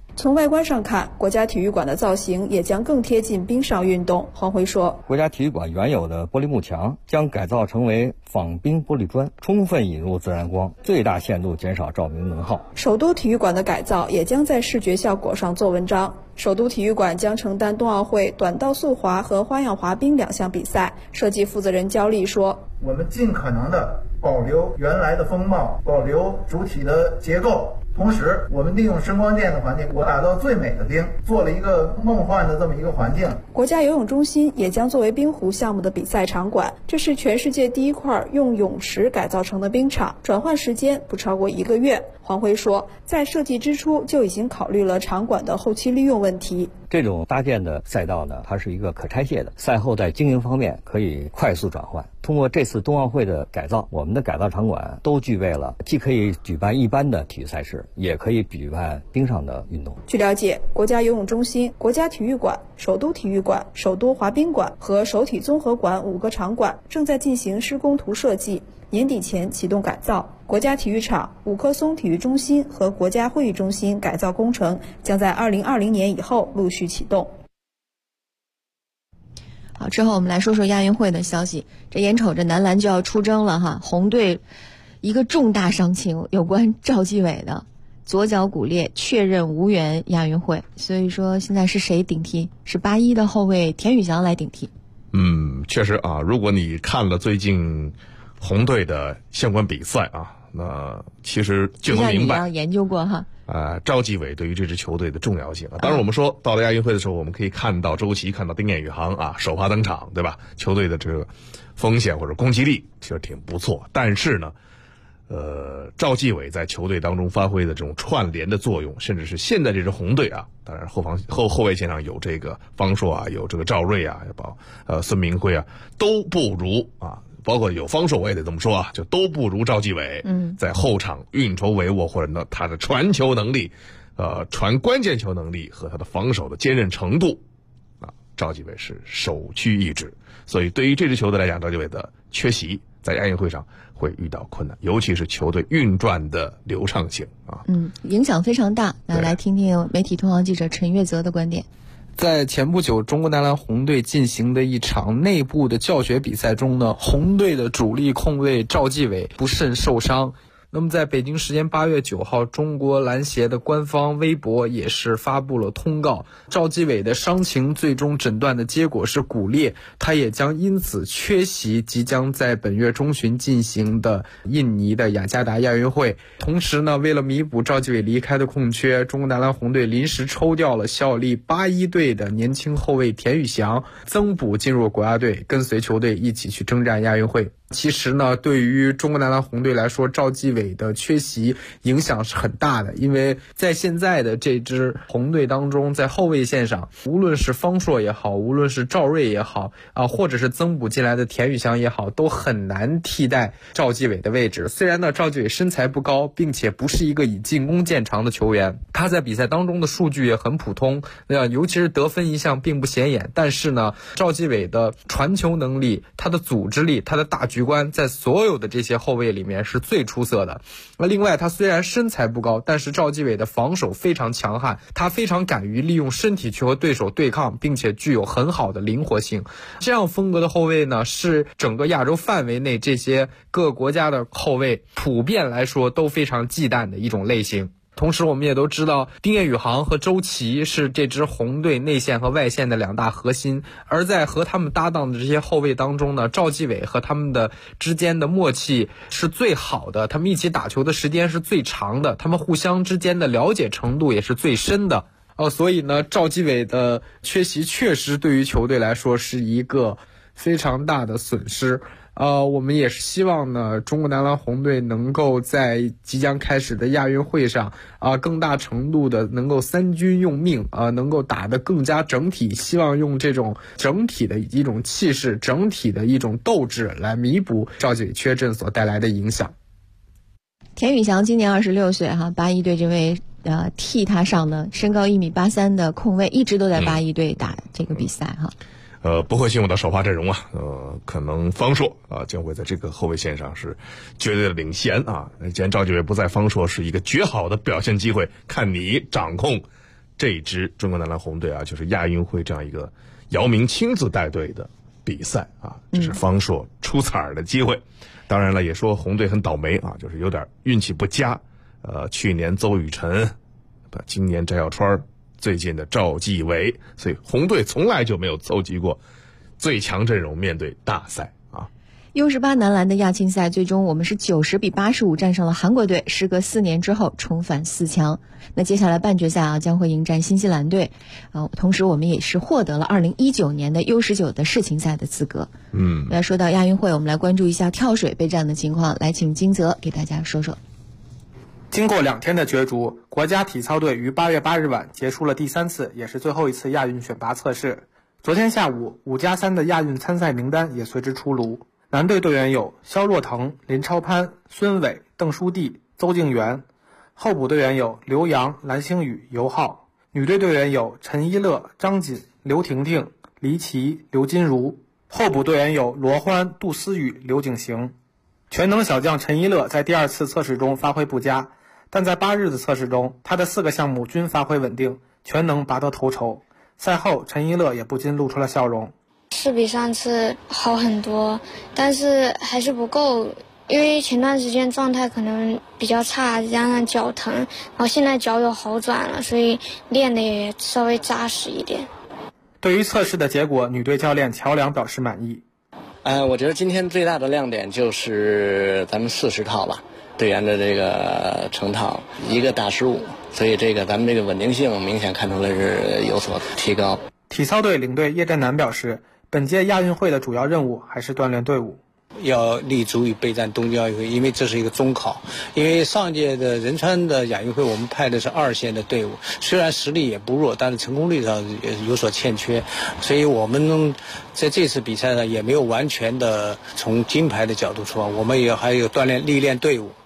从外观上看，国家体育馆的造型也将更贴近冰上运动。黄辉说， 国家体育馆原有的玻璃幕墙将改造成为仿冰玻璃砖，充分引入自然光，最大限度减少照明能耗。 首都体育馆的改造也将在视觉效果上做文章。首都体育馆将承担冬奥会短道速滑和花样滑冰2项比赛。设计负责人焦丽说， 我们尽可能的保留原来的风貌，保留主体的结构，同时我们利用声光电的环境，我打造最美的冰，做了一个梦幻的这么一个环境。 国家游泳中心也将作为冰壶项目的比赛场馆，这是全世界第一块用泳池改造成的冰场，转换时间不超过1个月。黄辉说，在设计之初就已经考虑了场馆的后期利用问题。 这种搭建的赛道呢，它是一个可拆卸的，赛后在经营方面可以快速转换。通过这次冬奥会的改造，我们的改造场馆都具备了既可以举办一般的体育赛事，也可以举办冰上的运动。 据了解，国家游泳中心、国家体育馆、首都体育馆、首都滑冰馆和首体综合馆5个场馆正在进行施工图设计，年底前启动改造。国家体育场、五棵松体育中心和国家会议中心改造工程将在2020年以后陆续启动。 好，之后我们来说说亚运会的消息。这眼瞅着男篮就要出征了哈，红队一个重大伤情，有关赵继伟的左脚骨裂，确认无缘亚运会。所以说现在是谁顶替？是81的后卫田宇翔来顶替。 确实啊，如果你看了最近红队的相关比赛啊，那其实就能明白， 研究过哈。 赵继伟对于这支球队的重要性啊。当然，我们说到了亚运会的时候，我们可以看到周琦、看到丁彦雨航啊首发登场，对吧？球队的这个锋线或者攻击力其实挺不错，但是呢，赵继伟在球队当中发挥的这种串联的作用，甚至是现在这支红队啊，当然后卫线上有这个方硕啊，有这个赵睿啊，孙明辉啊，都不如啊。包括有方硕，我也得这么说啊，就都不如赵继伟在后场运筹帷幄，或者呢他的传球能力，传关键球能力和他的防守的坚韧程度啊，赵继伟是首屈一指。所以对于这支球队来讲，赵继伟的缺席在亚运会上会遇到困难，尤其是球队运转的流畅性啊， 影响非常大。那来听听媒体通航记者陈月泽的观点。 在前不久中国男篮红队进行的一场内部的教学比赛中呢，红队的主力控卫赵继伟不慎受伤。那么在北京时间8月9号，中国篮协的官方微博也是发布了通告，赵继伟的伤情最终诊断的结果是骨裂，他也将因此缺席即将在本月中旬进行的印尼的雅加达亚运会。同时呢，为了弥补赵继伟离开的空缺，中国男篮红队临时抽调了效力81队的年轻后卫田宇翔增补进入国家队，跟随球队一起去征战亚运会。其实呢，对于中国男篮红队来说，赵继伟的缺席影响是很大的，因为在现在的这支红队当中，在后卫线上，无论是方硕也好，无论是赵睿也好或者是增补进来的田宇翔也好，都很难替代赵继伟的位置。虽然呢，赵继伟身材不高，并且不是一个以进攻见长的球员，他在比赛当中的数据也很普通，尤其是得分一项并不显眼，但是呢，赵继伟的传球能力、他的组织力、他的大局观在所有的这些后卫里面是最出色的。另外，他虽然身材不高，但是赵继伟的防守非常强悍，他非常敢于利用身体去和对手对抗，并且具有很好的灵活性。这样风格的后卫呢，是整个亚洲范围内这些各个国家的后卫普遍来说都非常忌惮的一种类型。同时我们也都知道，丁彦雨航和周琦是这支红队内线和外线的2大核心，而在和他们搭档的这些后卫当中呢，赵继伟和他们的之间的默契是最好的，他们一起打球的时间是最长的，他们互相之间的了解程度也是最深的。所以呢，赵继伟的缺席确实对于球队来说是一个非常大的损失。我们也是希望呢，中国男篮红队能够在即将开始的亚运会上更大程度的能够三军用命能够打得更加整体，希望用这种整体的一种气势、整体的一种斗志来弥补赵继伟缺阵所带来的影响。 田宇翔今年26岁哈，81队这位替他上的身高1.83米的控卫，一直都在81队打这个比赛哈。 不会进入到首发阵容啊，可能方硕将会在这个后卫线上是绝对的领衔啊。既然赵继伟不在，方硕是一个绝好的表现机会，看你掌控这支中国男篮红队啊，就是亚运会这样一个姚明亲自带队的比赛啊，这是方硕出彩的机会。当然了，也说红队很倒霉啊，就是有点运气不佳。去年邹宇辰，今年翟小川，最近的赵继伟，所以红队从来就没有凑齐过最强阵容面对大赛啊。 U18男篮的亚青赛，最终我们是90比85战胜了韩国队，时隔4年之后重返4强。那接下来半决赛啊，将会迎战新西兰队，同时我们也是获得了2019年的 U19的世青赛的资格。那说到亚运会，我们来关注一下跳水备战的情况，来请金泽给大家说说。 经过2天的角逐，国家体操队于8月8日晚结束了第3次也是最后一次亚运选拔测试。昨天下午5+3的亚运参赛名单也随之出炉。男队队员有肖若腾、林超攀、孙伟、邓书蒂、邹敬源；候补队员有刘洋、蓝星宇、尤浩；女队队员有陈一乐、张锦、刘婷婷、黎琦、刘金如；候补队员有罗欢、杜思雨、刘景行。全能小将陈一乐在第2次测试中发挥不佳，但在8日的测试中，他的4个项目均发挥稳定，全能拔得头筹。赛后，陈一乐也不禁露出了笑容。 是比上次好很多，但是还是不够，因为前段时间状态可能比较差，加上脚疼，然后现在脚有好转了，所以练的也稍微扎实一点。 对于测试的结果，女队教练乔梁表示满意。 我觉得今天最大的亮点就是咱们40套了，队员的这个成套一个打15，所以这个咱们这个稳定性明显看出来是有所提高。 体操队领队叶振南表示，本届亚运会的主要任务还是锻炼队伍， 要立足于备战东京奥运会，因为这是一个中考。因为上届的仁川的亚运会，我们派的是2线的队伍，虽然实力也不弱，但是成功率上也有所欠缺，所以我们在这次比赛上也没有完全的从金牌的角度出发，我们也还有锻炼历练队伍。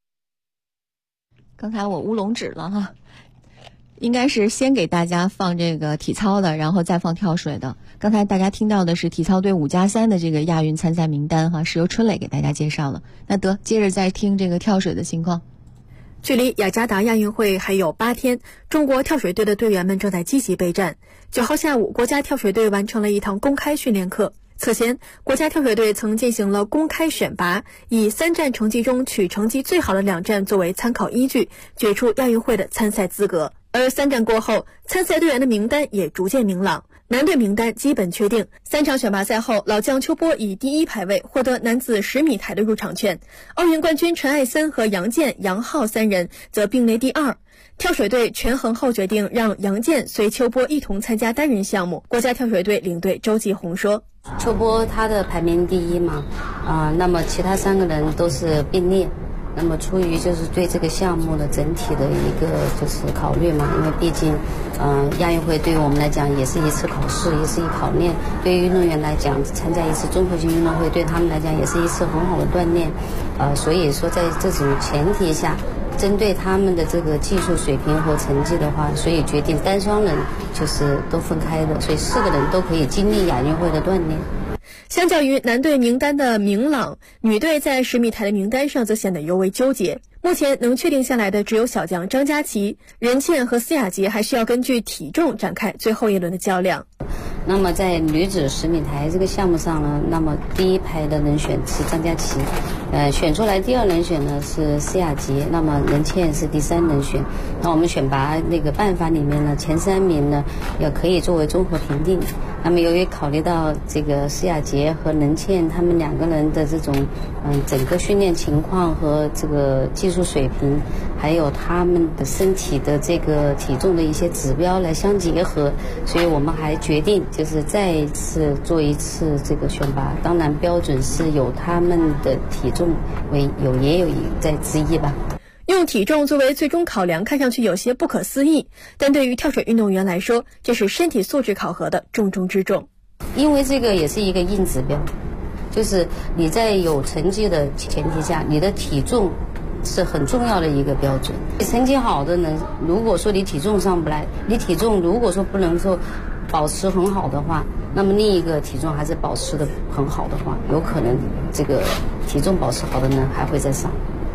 刚才我乌龙指了哈，应该是先给大家放这个体操的，然后再放跳水的。刚才大家听到的是体操队5+3的这个亚运参赛名单哈，是由春磊给大家介绍了。那接着再听这个跳水的情况。 距离雅加达亚运会还有8天，中国跳水队的队员们正在积极备战。9号下午，国家跳水队完成了一堂公开训练课。此前，国家跳水队曾进行了公开选拔，以3站成绩中取成绩最好的2站作为参考依据，决出亚运会的参赛资格。而3站过后，参赛队员的名单也逐渐明朗。男队名单基本确定，3场选拔赛后，老将邱波以第1排位获得男子10米台的入场券，奥运冠军陈艾森和杨健、杨昊3人则并列第2。跳水队权衡后决定让杨健随邱波一同参加单人项目。国家跳水队领队周继红说：“ 邱波他的排名第1嘛，那么其他3个人都是并列。那么出于就是对这个项目的整体的一个就是考虑嘛，因为毕竟，亚运会对于我们来讲也是一次考试，也是一考验。对于运动员来讲，参加一次综合性运动会，对他们来讲也是一次很好的锻炼。所以说在这种前提下，针对他们的这个技术水平和成绩的话，所以决定单双人就是都分开的，所以4个人都可以经历亚运会的锻炼。” 相较于男队名单的明朗，女队在10米台的名单上则显得尤为纠结。目前能确定下来的只有小将张佳琪、任茜和司雅洁，还需要根据体重展开最后一轮的较量。 那么在女子10米台这个项目上呢，那么第1排的人选是张佳琪，选出来第2人选呢是司雅洁，那么任茜是第3人选。那我们选拔那个办法里面呢，前3名呢也可以作为综合评定。那么由于考虑到这个司雅洁和任茜他们2个人的这种整个训练情况和这个技术水平，还有他们的身体的这个体重的一些指标来相结合，所以我们还决定就是再一次做一次这个选拔。当然标准是有他们的体重也有在之一吧。 用体重作为最终考量看上去有些不可思议，但对于跳水运动员来说，这是身体素质考核的重中之重。 因为这个也是一个硬指标，就是你在有成绩的前提下，你的体重是很重要的一个标准。成绩好的人，如果说你体重上不来，你体重如果说不能够保持很好的话，那么另一个体重还是保持的很好的话，有可能这个体重保持好的人还会再上。 特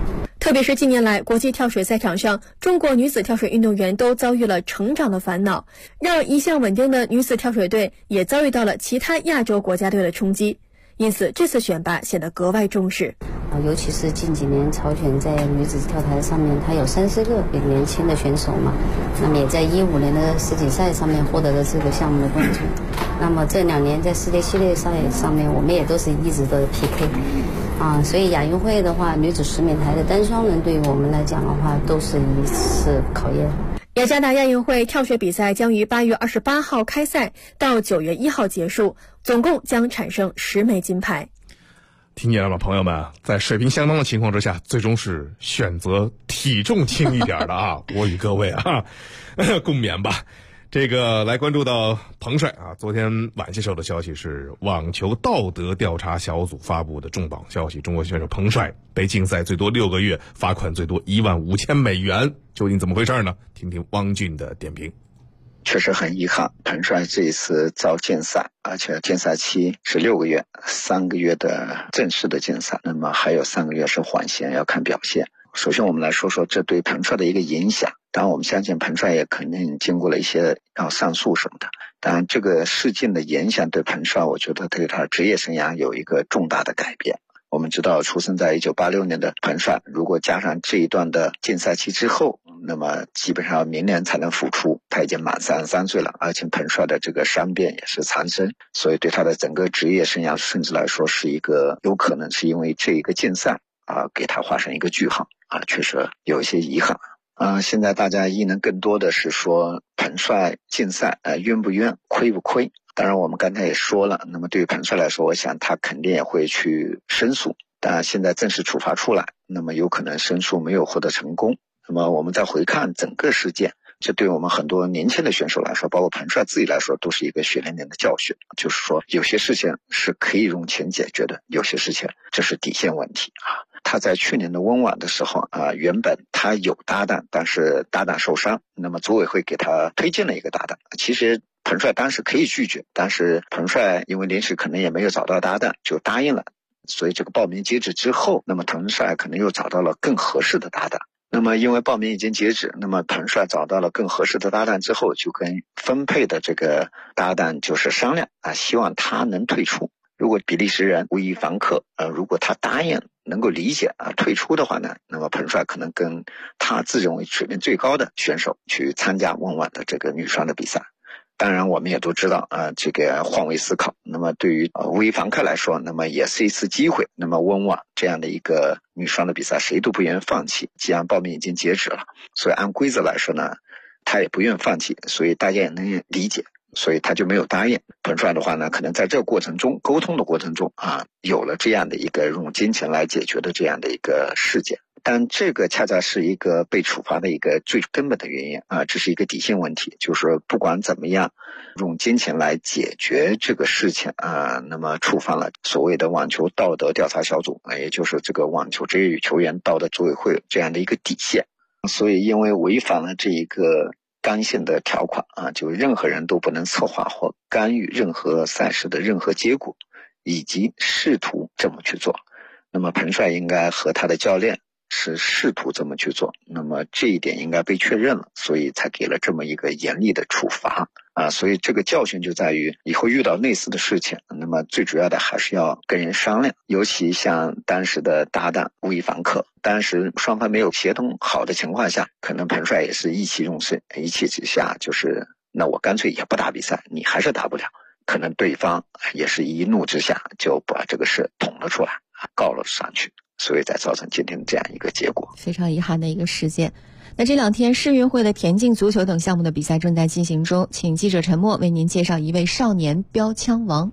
特别是近年来国际跳水赛场上，中国女子跳水运动员都遭遇了成长的烦恼，让一向稳定的女子跳水队也遭遇到了其他亚洲国家队的冲击。因此这次选拔显得格外重视。 尤其是近几年朝鲜在女子跳台上面，她有30个比年轻的选手嘛，那么也在15年的世锦赛上面获得了这个项目的冠军。那么这2年在世界系列赛上面，我们也都是一直的 PK 所以亚运会的话，女子10米台的单双人对于我们来讲的话，都是一次考验。 雅加达亚运会跳水比赛将于8月28号开赛，到9月1号结束，总共将产生10枚金牌。 听见了吗，朋友们？在水平相当的情况之下，最终是选择体重轻一点的啊！我与各位共勉吧。这个来关注到彭帅昨天晚些时候的消息是网球道德调查小组发布的重磅消息，中国选手彭帅被禁赛最多6个月，罚款最多15000美元，究竟怎么回事呢？听听汪俊的点评。 确实很遗憾，彭帅这一次遭禁赛，而且禁赛期是6个月，3个月的正式的禁赛，那么还有3个月是缓刑，要看表现。首先我们来说说这对彭帅的一个影响，当然我们相信彭帅也肯定经过了一些要上诉什么的，当然这个事件的影响对彭帅，我觉得对他职业生涯有一个重大的改变。我们知道出生在1986年的彭帅，如果加上这一段的禁赛期之后，那么基本上明年才能复出，他已经满33岁了，而且彭帅的这个伤病也是缠身，所以对他的整个职业生涯甚至来说是一个有可能是因为这一个禁赛给他画上一个句号确实有一些遗憾现在大家议论更多的是说彭帅禁赛冤不冤，亏不亏。当然我们刚才也说了，那么对于彭帅来说，我想他肯定也会去申诉，但现在正式处罚出来，那么有可能申诉没有获得成功。那么我们再回看整个事件，这对我们很多年轻的选手来说，包括彭帅自己来说，都是一个血淋淋的教训。就是说有些事情是可以用钱解决的，有些事情这是底线问题他在去年的温网的时候原本他有搭档，但是搭档受伤，那么组委会给他推荐了一个搭档。其实彭帅当时可以拒绝，但是彭帅因为临时可能也没有找到搭档，就答应了。所以这个报名截止之后，那么彭帅可能又找到了更合适的搭档。那么因为报名已经截止，那么彭帅找到了更合适的搭档之后，就跟分配的这个搭档就是商量希望他能退出。如果比利时人吴亦凡克如果他答应能够理解退出的话呢，那么彭帅可能跟他自认为水平最高的选手去参加温网的这个女双的比赛。当然我们也都知道这个换位思考，那么对于吴亦凡克来说，那么也是一次机会。那么温网这样的一个女双的比赛谁都不愿意放弃，既然报名已经截止了，所以按规则来说呢，他也不愿意放弃，所以大家也能理解，所以他就没有答应。彭帅的话呢，可能在这个过程中沟通的过程中有了这样的一个用金钱来解决的这样的一个事件。但这个恰恰是一个被处罚的一个最根本的原因这是一个底线问题，就是说不管怎么样用金钱来解决这个事情那么触犯了所谓的网球道德调查小组也就是这个网球职业球员道德组委会这样的一个底线。所以因为违反了这一个刚性的条款就任何人都不能策划或干预任何赛事的任何结果，以及试图这么去做。那么彭帅应该和他的教练是试图这么去做，那么这一点应该被确认了，所以才给了这么一个严厉的处罚所以这个教训就在于以后遇到类似的事情，那么最主要的还是要跟人商量。尤其像当时的搭档吴亦凡克，当时双方没有协同好的情况下，可能彭帅也是意气用事，一气之下就是那我干脆也不打比赛，你还是打不了，可能对方也是一怒之下就把这个事捅了出来告了上去，所以才造成今天这样一个结果， 非常遗憾的一个事件。那这2天世运会的田径、足球等项目的比赛正在进行中，请记者陈默为您介绍一位少年标枪王。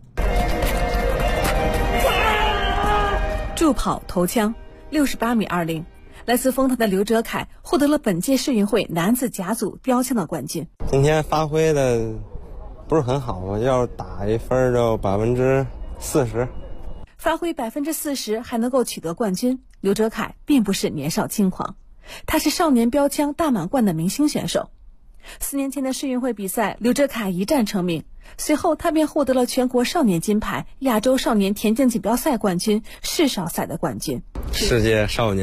助跑投枪68.20米，来自丰台的刘哲凯获得了本届世运会男子甲组标枪的冠军。 今天发挥的不是很好，要打一分就40%。 发挥40%还能够取得冠军，刘哲凯并不是年少轻狂，他是少年标枪大满贯的明星选手。4年前的世运会比赛，刘哲凯一战成名，随后他便获得了全国少年金牌、亚洲少年田径锦标赛冠军、市少赛的冠军。 世界少年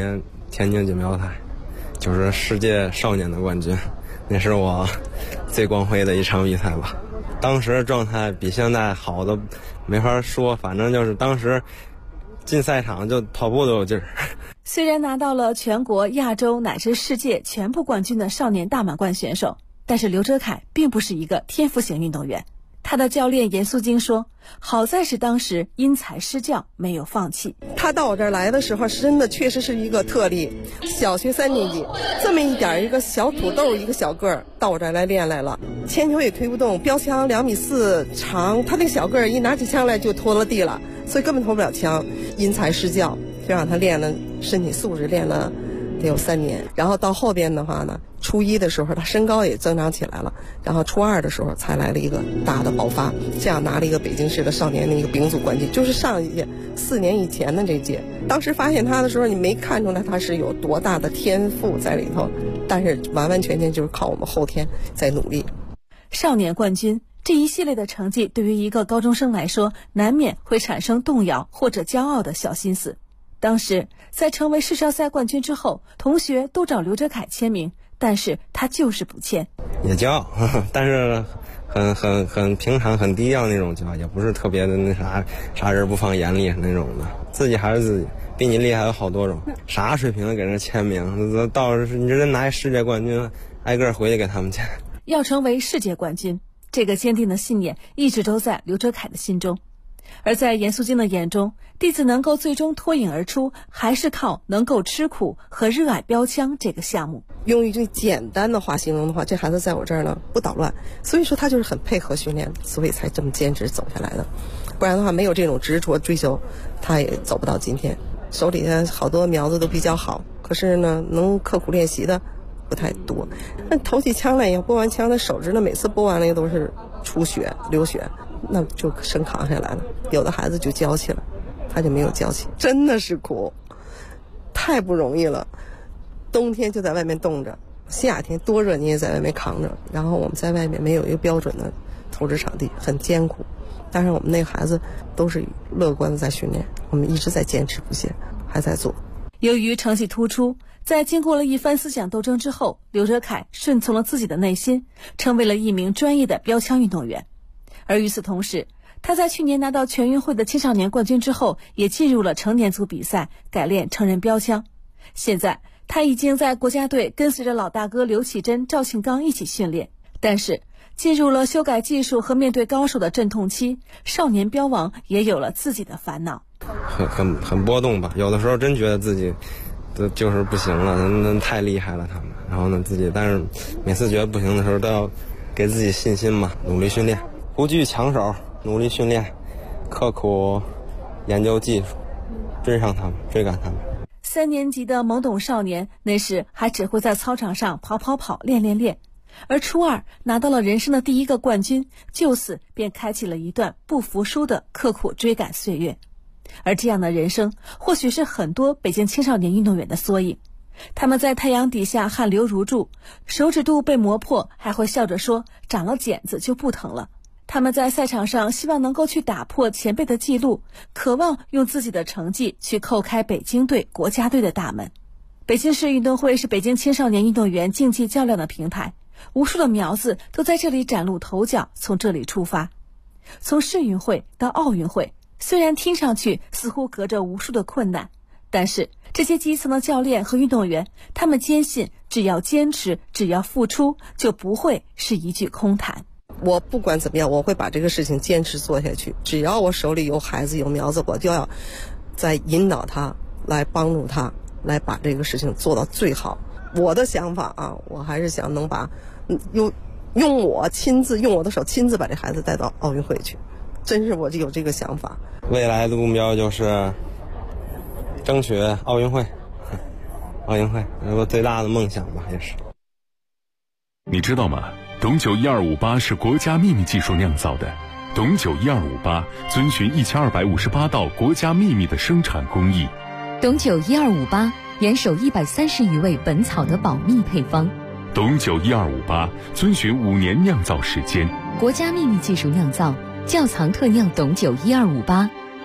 天津锦标赛，就是世界少年的冠军，那是我最光辉的一场比赛吧。当时状态比现在好的没法说，反正就是当时进赛场就跑步都有劲儿。 虽然拿到了全国、亚洲乃至世界全部冠军的少年大满贯选手，但是刘哲凯并不是一个天赋型运动员。他的教练严素晶说，好在是当时因材施教，没有放弃。 他到我这儿来的时候真的确实是一个特例，小学3年级这么一点一个小土豆一个小个儿到我这儿来练来了，铅球也推不动，标枪2.4米长，他那小个儿一拿起枪来就拖了地了，所以根本拖不了枪。因材施教，就让他练了身体素质，练了得有3年。然后到后边的话呢，初1的时候他身高也增长起来了，然后初2的时候才来了一个大的爆发，这样拿了一个北京市的少年的一个丙组冠军，就是上一届4年以前的这届。当时发现他的时候，你没看出来他是有多大的天赋在里头，但是完完全全就是靠我们后天在努力。 少年冠军这一系列的成绩，对于一个高中生来说，难免会产生动摇或者骄傲的小心思。当时在成为世少赛冠军之后，同学都找刘哲凯签名，但是他就是不签。 也骄傲，但是很平常很低调那种骄傲，也不是特别的那啥人不放眼里那种的，自己还是自己，比你厉害有好多种，啥水平给人签名，到你这人拿一世界冠军，挨个回去给他们签。 要成为世界冠军，这个坚定的信念一直都在刘哲凯的心中。而在严素晶的眼中，弟子能够最终脱颖而出，还是靠能够吃苦和热爱标枪这个项目。 用一句简单的话形容的话，这孩子在我这儿呢不捣乱，所以说他就是很配合训练，所以才这么坚持走下来的。不然的话，没有这种执着追求，他也走不到今天。手里的好多苗子都比较好，可是呢，能刻苦练习的不太多。那投起枪来以后，拨完枪的手指呢，每次拨完了都是出血流血，那就生扛下来了。有的孩子就娇气了，他就没有娇气，真的是苦，太不容易了。冬天就在外面冻着，夏天多热你也在外面扛着，然后我们在外面没有一个标准的投掷场地，很艰苦。但是我们那个孩子都是乐观的在训练，我们一直在坚持不懈，还在做。 由于成绩突出，在经过了一番思想斗争之后，刘哲凯顺从了自己的内心，成为了一名专业的标枪运动员。而与此同时，他在去年拿到全运会的青少年冠军之后，也进入了成年组比赛，改练成人标枪。现在他已经在国家队跟随着老大哥刘启珍、赵庆刚一起训练，但是进入了修改技术和面对高手的阵痛期，少年标王也有了自己的烦恼， 很波动吧。有的时候真觉得自己就是不行了，那太厉害了他们。然后呢，自己但是每次觉得不行的时候，都要给自己信心嘛，努力训练，不惧强手，努力训练，刻苦研究技术，追上他们，追赶他们。 3年级的懵懂少年，那时还只会在操场上跑，练。而初2拿到了人生的第一个冠军，就此便开启了一段不服输的刻苦追赶岁月。而这样的人生，或许是很多北京青少年运动员的缩影。他们在太阳底下汗流如注，手指肚被磨破，还会笑着说长了茧子就不疼了。他们在赛场上希望能够去打破前辈的记录，渴望用自己的成绩去叩开北京队、国家队的大门。北京市运动会是北京青少年运动员竞技较量的平台，无数的苗子都在这里崭露头角，从这里出发。从市运会到奥运会，虽然听上去似乎隔着无数的困难，但是这些基层的教练和运动员，他们坚信只要坚持，只要付出，就不会是一句空谈。 我不管怎么样，我会把这个事情坚持做下去。只要我手里有孩子有苗子，我就要再引导他，来帮助他，来把这个事情做到最好。我的想法啊，我还是想能把用我的手亲自把这孩子带到奥运会去。真是我就有这个想法。 未来的目标就是争取奥运会，我最大的梦想吧，也是。 你知道吗？董酒1258是国家秘密技术酿造的。董酒1258遵循1258道国家秘密的生产工艺。 董酒1258严守130余味本草的保密配方。 董酒1258遵循5年酿造时间。 国家秘密技术酿造，窖藏特酿董酒1258，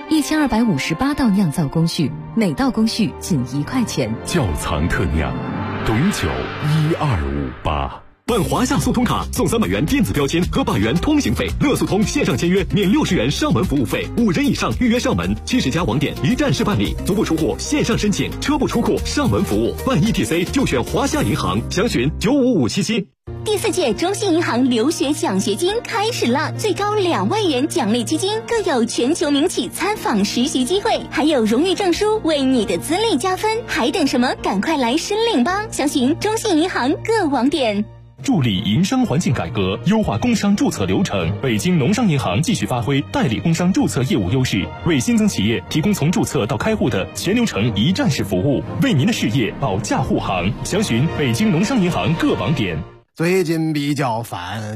，1258道酿造工序，每道工序仅1块钱。 窖藏特酿，董酒1258。 办华夏速通卡送300元电子标签和100元通行费，乐速通线上签约免60元上门服务费，5人以上预约上门，70家网点一站式办理，足不出户线上申请，车不出库上门服务，办 ETC 就选华夏银行，详询95577。 第4届中信银行留学奖学金开始了，最高2万元奖励基金，更有全球名企参访实习机会，还有荣誉证书为你的资历加分，还等什么？赶快来申领吧！详询中信银行各网点。 助力营商环境改革，优化工商注册流程。北京农商银行继续发挥代理工商注册业务优势，为新增企业提供从注册到开户的全流程一站式服务，为您的事业保驾护航。详询北京农商银行各网点。 最近比较烦，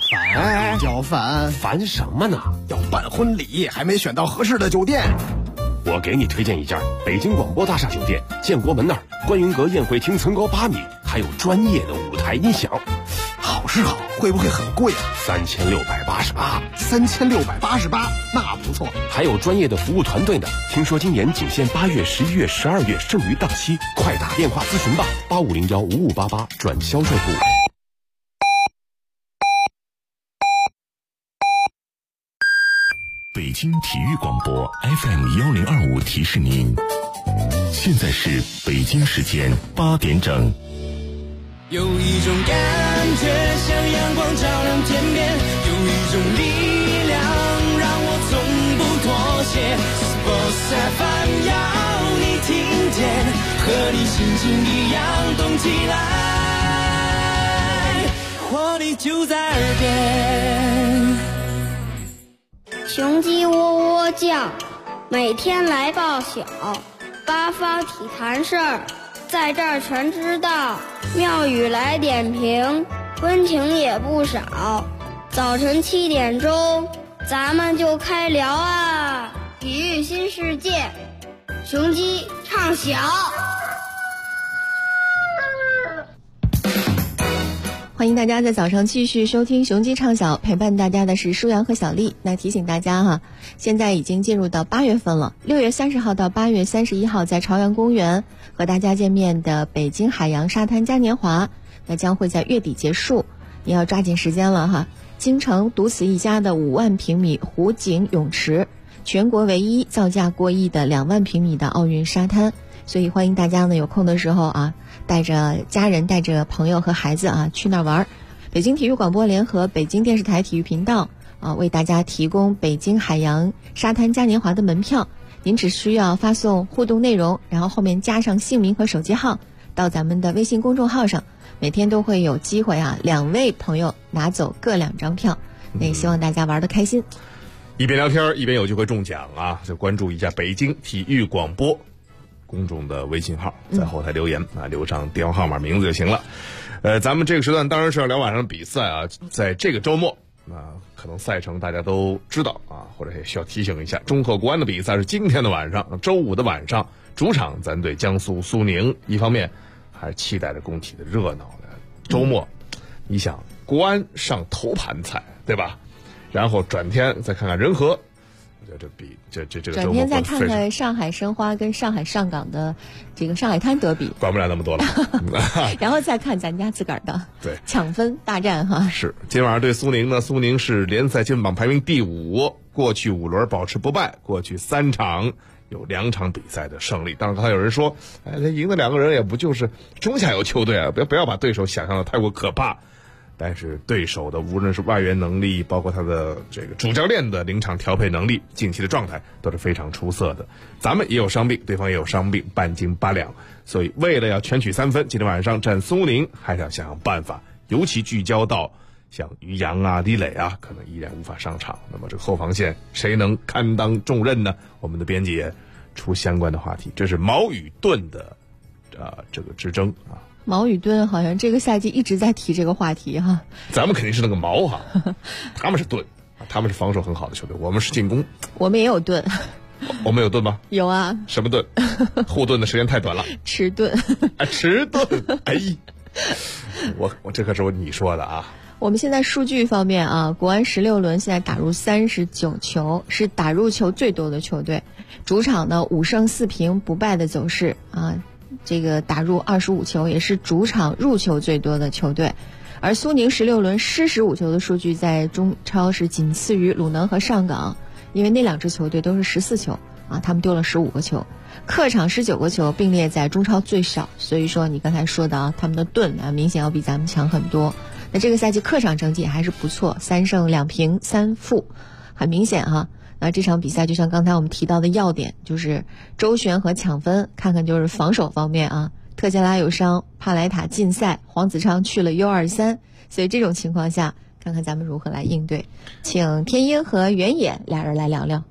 烦什么呢？要办婚礼，还没选到合适的酒店。 我给你推荐一家北京广播大厦酒店，建国门那儿观云阁宴会厅层高8米，还有专业的舞台音响。 好是好，会不会很贵啊 ？3688。 3688，那不错。 还有专业的服务团队呢。听说今年仅限8月、11月、12月，剩余档期，快打电话咨询吧，85015588转销售部。 北京体育广播 FM1025提示您，现在是北京时间8点整。 有一种感觉像阳光照亮天边，有一种力量让我从不妥协。Sports FM 要你听见，和你心情一样动起来，活力就在耳边。 雄鸡喔喔叫，每天来报晓，八方体坛事儿，在这儿全知道。庙宇来点评，温情也不少。早晨7点钟，咱们就开聊啊！体育新世界，雄鸡唱晓。 欢迎大家在早上继续收听雄鸡唱晓，陪伴大家的是舒阳和小丽。那提醒大家哈，现在已经进入到8月份了，6月30号到8月31号在朝阳公园和大家见面的北京海洋沙滩嘉年华，那将会在月底结束，你要抓紧时间了哈。京城独此一家的5万平米湖景泳池，全国唯一造价过亿的2万平米的奥运沙滩，所以欢迎大家呢有空的时候啊，带着家人带着朋友和孩子啊去那儿玩。北京体育广播联合北京电视台体育频道啊为大家提供北京海洋沙滩嘉年华的门票，您只需要发送互动内容，然后后面加上姓名和手机号到咱们的微信公众号上，每天都会有机会啊2位朋友拿走各2张票，那也希望大家玩得开心。 一边聊天一边有机会中奖啊，就关注一下北京体育广播公众的微信号，在后台留言啊，留上电话号码名字就行了。咱们这个时段当然是要聊晚上的比赛啊，在这个周末可能赛程大家都知道啊，或者也需要提醒一下，中赫国安的比赛是今天的晚上，周5的晚上，主场咱对江苏苏宁。一方面还是期待着工体的热闹的周末，你想国安上头盘菜对吧？然后转天再看看人和。这个转天再看看上海申花跟上海上港的这个上海滩德比， 管不了那么多了。 然后再看咱家自个儿的对抢分大战哈。 是今晚上对苏宁呢，苏宁是联赛积分榜排名第5，过去5轮保持不败，过去3场有2场比赛的胜利。当然刚才有人说，他赢的2个人也不就是中下游球队啊，不要把对手想象的太过可怕。但是对手的无论是外援能力，包括他的这个主教练的临场调配能力，近期的状态都是非常出色的。咱们也有伤病，对方也有伤病，半斤8两，所以为了要全取3分，今天晚上战苏宁还是要想想办法，尤其聚焦到像于洋啊、李磊啊，可能依然无法上场。那么这个后防线谁能堪当重任呢？我们的编辑也出相关的话题，这是矛与盾的这个之争啊。 矛与盾好像这个赛季一直在提这个话题哈。 咱们肯定是那个矛哈，他们是盾，他们是防守很好的球队，我们是进攻。 我们也有盾。 我们有盾吗？ 有啊。 什么盾？护盾的时间太短了。 迟钝。 迟钝。哎，我这可是你说的啊。 我们现在数据方面啊，国安16轮现在打入39球，是打入球最多的球队。主场呢5胜4平不败的走势啊，这个打入25球，也是主场入球最多的球队。而苏宁16轮失15球的数据在中超是仅次于鲁能和上港，因为那2支球队都是14球啊，他们丢了15个球。客场19个球并列在中超最少，所以说你刚才说的啊，他们的盾啊明显要比咱们强很多。那这个赛季客场成绩还是不错，3胜2平3负，很明显哈。那这场比赛就像刚才我们提到的要点，就是周旋和抢分，看看就是防守方面啊，特谢拉有伤，帕莱塔禁赛，黄子昌去了 U23， 所以这种情况下看看咱们如何来应对。请天鹰和原野俩人来聊聊。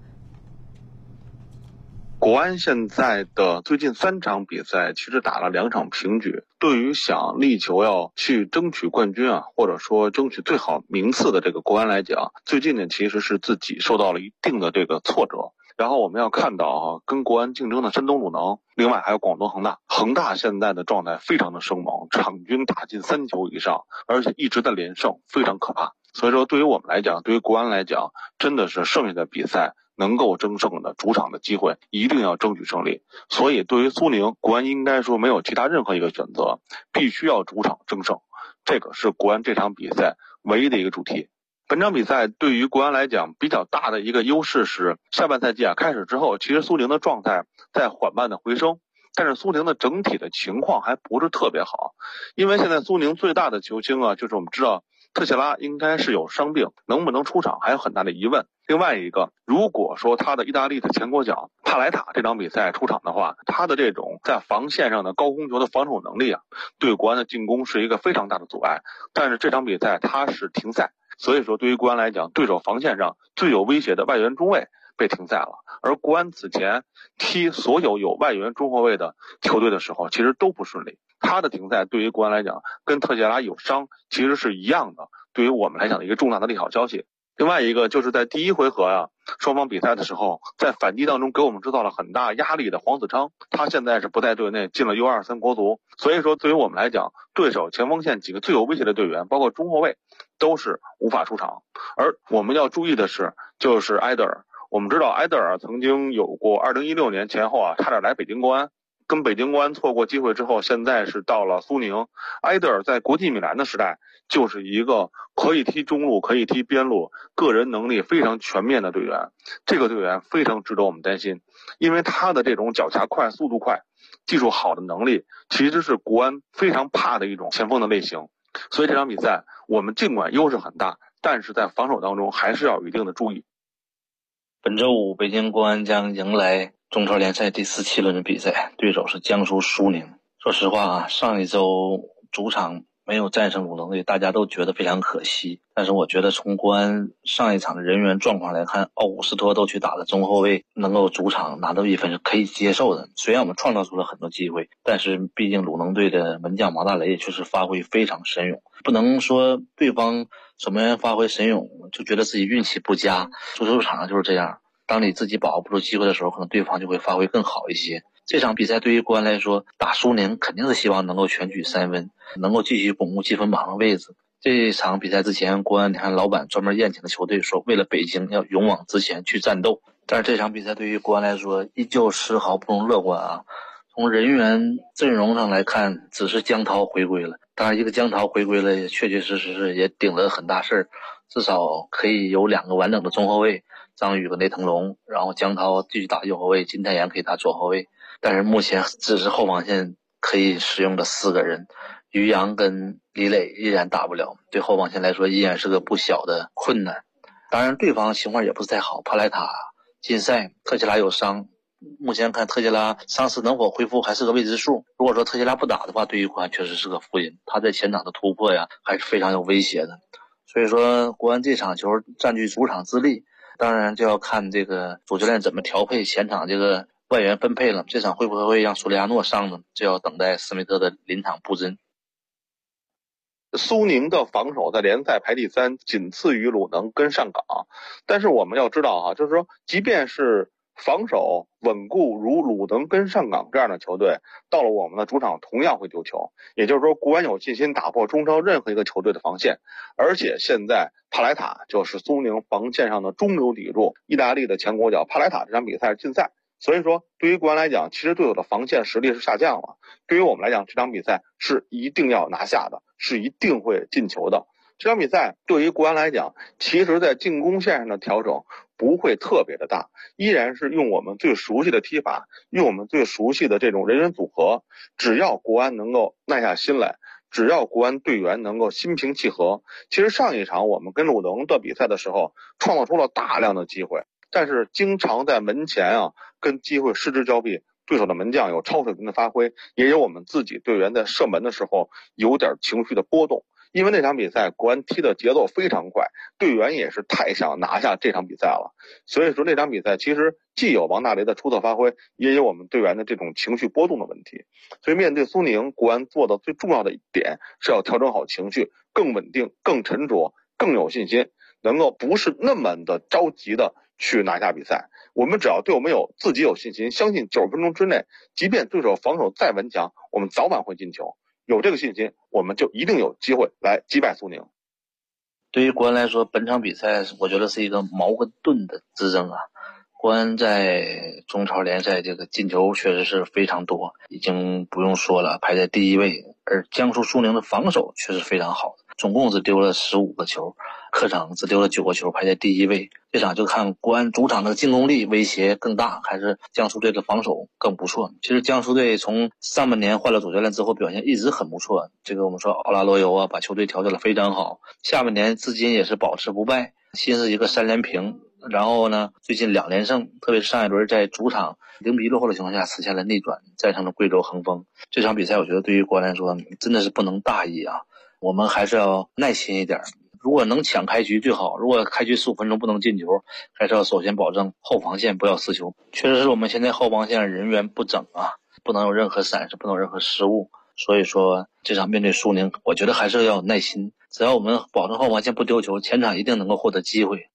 国安现在的最近3场比赛其实打了2场平局，对于想力求要去争取冠军啊，或者说争取最好名次的这个国安来讲，最近呢其实是自己受到了一定的这个挫折。然后我们要看到啊，跟国安竞争的山东鲁能，另外还有广东恒大。恒大现在的状态非常的生猛，场均打进3球以上，而且一直在连胜，非常可怕。所以说对于我们来讲，对于国安来讲，真的是剩下的比赛能够争胜的主场的机会一定要争取胜利。所以对于苏宁，国安应该说没有其他任何一个选择，必须要主场争胜，这个是国安这场比赛唯一的一个主题。本场比赛对于国安来讲比较大的一个优势是，下半赛季开始之后，其实苏宁的状态在缓慢的回升，但是苏宁的整体的情况还不是特别好。因为现在苏宁最大的球星就是我们知道特谢拉应该是有伤病，能不能出场还有很大的疑问。另外一个，如果说他的意大利的前国脚帕莱塔这场比赛出场的话，他的这种在防线上的高空球的防守能力对国安的进攻是一个非常大的阻碍。但是这场比赛他是停赛，所以说对于国安来讲，对手防线上最有威胁的外援中卫被停赛了。而国安此前踢所有有外援中后卫的球队的时候，其实都不顺利。他的停赛对于国安来讲，跟特谢拉有伤其实是一样的，对于我们来讲的一个重大的利好消息。另外一个就是在第一回合双方比赛的时候，在反击当中给我们制造了很大压力的黄子昌，他现在是不在队内，进了 U23 国足。所以说对于我们来讲，对手前锋线几个最有威胁的队员，包括中后卫，都是无法出场。而我们要注意的是，就是埃德尔。我们知道埃德尔曾经有过2016年前后差点来北京国安，跟北京国安错过机会之后，现在是到了苏宁。埃德尔在国际米兰的时代就是一个可以踢中路，可以踢边路，个人能力非常全面的队员。这个队员非常值得我们担心，因为他的这种脚下快、速度快、技术好的能力，其实是国安非常怕的一种前锋的类型。所以这场比赛我们尽管优势很大，但是在防守当中还是要有一定的注意。 本周五，北京国安将迎来中超联赛第17轮的比赛，对手是江苏苏宁。说实话上一周主场没有战胜鲁能队，大家都觉得非常可惜。但是我觉得从国安上一场的人员状况来看，奥古斯托都去打了中后卫，能够主场拿到1分是可以接受的。虽然我们创造出了很多机会，但是毕竟鲁能队的门将毛大雷也确实发挥非常神勇，不能说对方守门员发挥神勇就觉得自己运气不佳。足球场上就是这样，当你自己把握不住机会的时候，可能对方就会发挥更好一些。这场比赛对于国安来说，打苏宁肯定是希望能够全取3分，能够继续巩固积分榜的位置。这场比赛之前，国安你看老板专门宴请的球队说，为了北京要勇往直前去战斗。但是这场比赛对于国安来说，依旧丝毫不容乐观从人员阵容上来看，只是江涛回归了。当然，一个江涛回归了，也确确实实也顶了很大事儿，至少可以有2个完整的中后卫，张宇和雷腾龙，然后江涛继续打右后卫，金泰妍可以打左后卫。但是目前只是后防线可以使用的4个人，于洋跟李磊依然打不了，对后防线来说依然是个不小的困难。当然对方情况也不是太好，帕莱塔禁赛，特谢拉有伤，目前看特谢拉伤势能否恢复还是个未知数。如果说特谢拉不打的话，对于国安确实是个福音，他在前场的突破还是非常有威胁的。所以说国安这场球占据主场之力，当然就要看这个主教练怎么调配前场这个外援分配了。这场会不会让苏利亚诺上呢？就要等待斯梅特的临场布阵。 苏宁的防守在联赛排第3，仅次于鲁能跟上港。但是我们要知道就是说，即便是防守稳固如鲁能跟上港这样的球队，到了我们的主场同样会丢球。也就是说，国安有信心打破中超任何一个球队的防线，而且现在帕莱塔就是苏宁防线上的中流砥柱，意大利的前国脚帕莱塔这场比赛是禁赛。所以说，对于国安来讲，其实队友的防线实力是下降了。对于我们来讲，这场比赛是一定要拿下的，是一定会进球的。这场比赛对于国安来讲，其实在进攻线上的调整不会特别的大，依然是用我们最熟悉的踢法，用我们最熟悉的这种人员组合。只要国安能够耐下心来，只要国安队员能够心平气和，其实上一场我们跟鲁能的比赛的时候，创造出了大量的机会，但是经常在门前跟机会失之交臂。对手的门将有超水平的发挥，也有我们自己队员在射门的时候有点情绪的波动。因为那场比赛国安踢的节奏非常快，队员也是太想拿下这场比赛了，所以说那场比赛其实既有王大雷的出色发挥，也有我们队员的这种情绪波动的问题。所以面对苏宁，国安做的最重要的一点是要调整好情绪，更稳定、更沉着、更有信心，能够不是那么的着急的去拿下比赛。我们只要对我们自己有信心，相信90分钟之内，即便对手防守再顽强，我们早晚会进球。有这个信心，我们就一定有机会来击败苏宁。 对于国安来说，本场比赛我觉得是一个矛跟盾的之争啊。国安在中超联赛这个进球确实是非常多，已经不用说了，排在第1位。而江苏苏宁的防守却是非常好的，总共只丢了15个球，客场只丢了9个球，排在第1位。这场就看国安主场的进攻力威胁更大，还是江苏队的防守更不错。其实江苏队从上半年换了主教练之后表现一直很不错，这个我们说奥拉罗尤把球队调整得非常好，下半年至今也是保持不败，新是一个3连平。然后呢，最近2连胜，特别是上一轮在主场0比1落后的情况下实现了逆转，战胜了贵州恒丰。这场比赛我觉得对于国安来说真的是不能大意啊，我们还是要耐心一点。如果能抢开局最好，如果开局15分钟不能进球，还是要首先保证后防线不要失球。确实是我们现在后防线人员不整啊，不能有任何闪失，不能有任何失误。所以说这场面对苏宁，我觉得还是要有耐心，只要我们保证后防线不丢球，前场一定能够获得机会。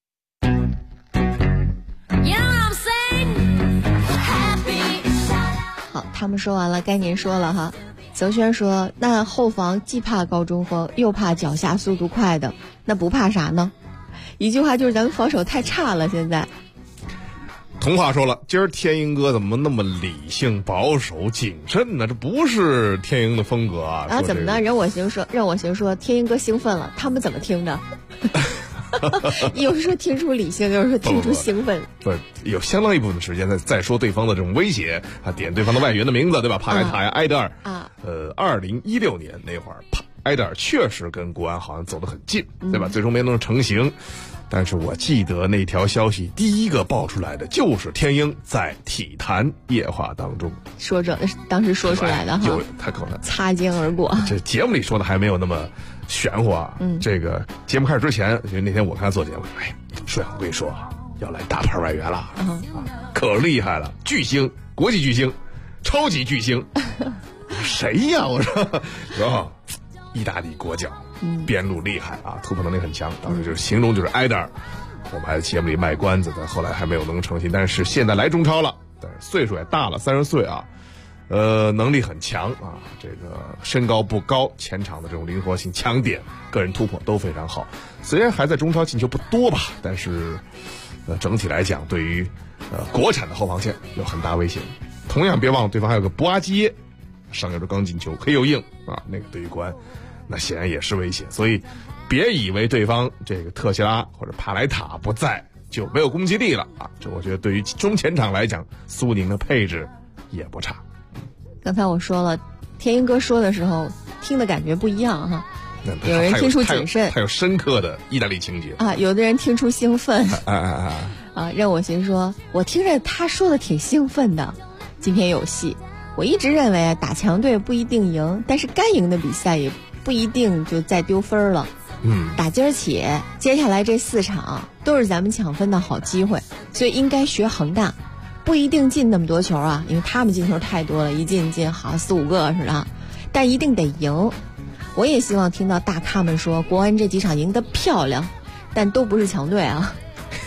好，他们说完了，该您说了哈。泽轩说，那后防既怕高中锋，又怕脚下速度快的，那不怕啥呢？一句话就是咱们防守太差了。现在童话说了，今儿天鹰哥怎么那么理性、保守、谨慎呢？这不是天鹰的风格啊！ 然后怎么呢？任我行说，天鹰哥兴奋了，他们怎么听的？有时候听出理性，有时候听出兴奋。 不是，有相当一部分的时间在说对方的这种威胁啊，点对方的外援的名字，对吧？帕莱塔呀、埃德尔啊。2016年那会儿，埃德尔确实跟国安好像走得很近，对吧？最终没能成型。但是我记得那条消息第一个爆出来的就是天鹰在体坛夜话当中当时说出来的哈， 太可能擦肩而过。 这节目里说的还没有那么玄乎啊。这个节目开始之前，就那天我看他做节目，帅，我跟你说啊，要来大牌外援了，可厉害了，巨星，国际巨星，超级巨星，谁呀？我说，意大利国脚。边路厉害啊，突破能力很强，当时就是形容就是埃德尔。我们还在节目里卖关子，但后来还没有能成型。但是现在来中超了，但是岁数也大了，30岁啊，能力很强啊，这个身高不高，前场的这种灵活性、抢点、个人突破都非常好。虽然还在中超进球不多吧，但是整体来讲，对于国产的后防线有很大威胁。同样别忘了对方还有个布阿基耶，上一轮刚进球，黑又硬啊，那个对于国安那显然也是威胁，所以别以为对方这个特西拉或者帕莱塔不在就没有攻击力了啊！这我觉得对于中前场来讲，苏宁的配置也不差。 刚才我说了，天鹰哥说的时候听的感觉不一样哈，有人听出谨慎， 他有深刻的意大利情节啊，有的人听出兴奋任我行说，我听着他说的挺兴奋的，今天有戏。我一直认为打强队不一定赢，但是该赢的比赛也不一定就再丢分了。打今儿起，接下来这4场都是咱们抢分的好机会，所以应该学恒大，不一定进那么多球啊，因为他们进球太多了，一进好像4-5个似的，但一定得赢。我也希望听到大咖们说国安这几场赢得漂亮，但都不是强队啊。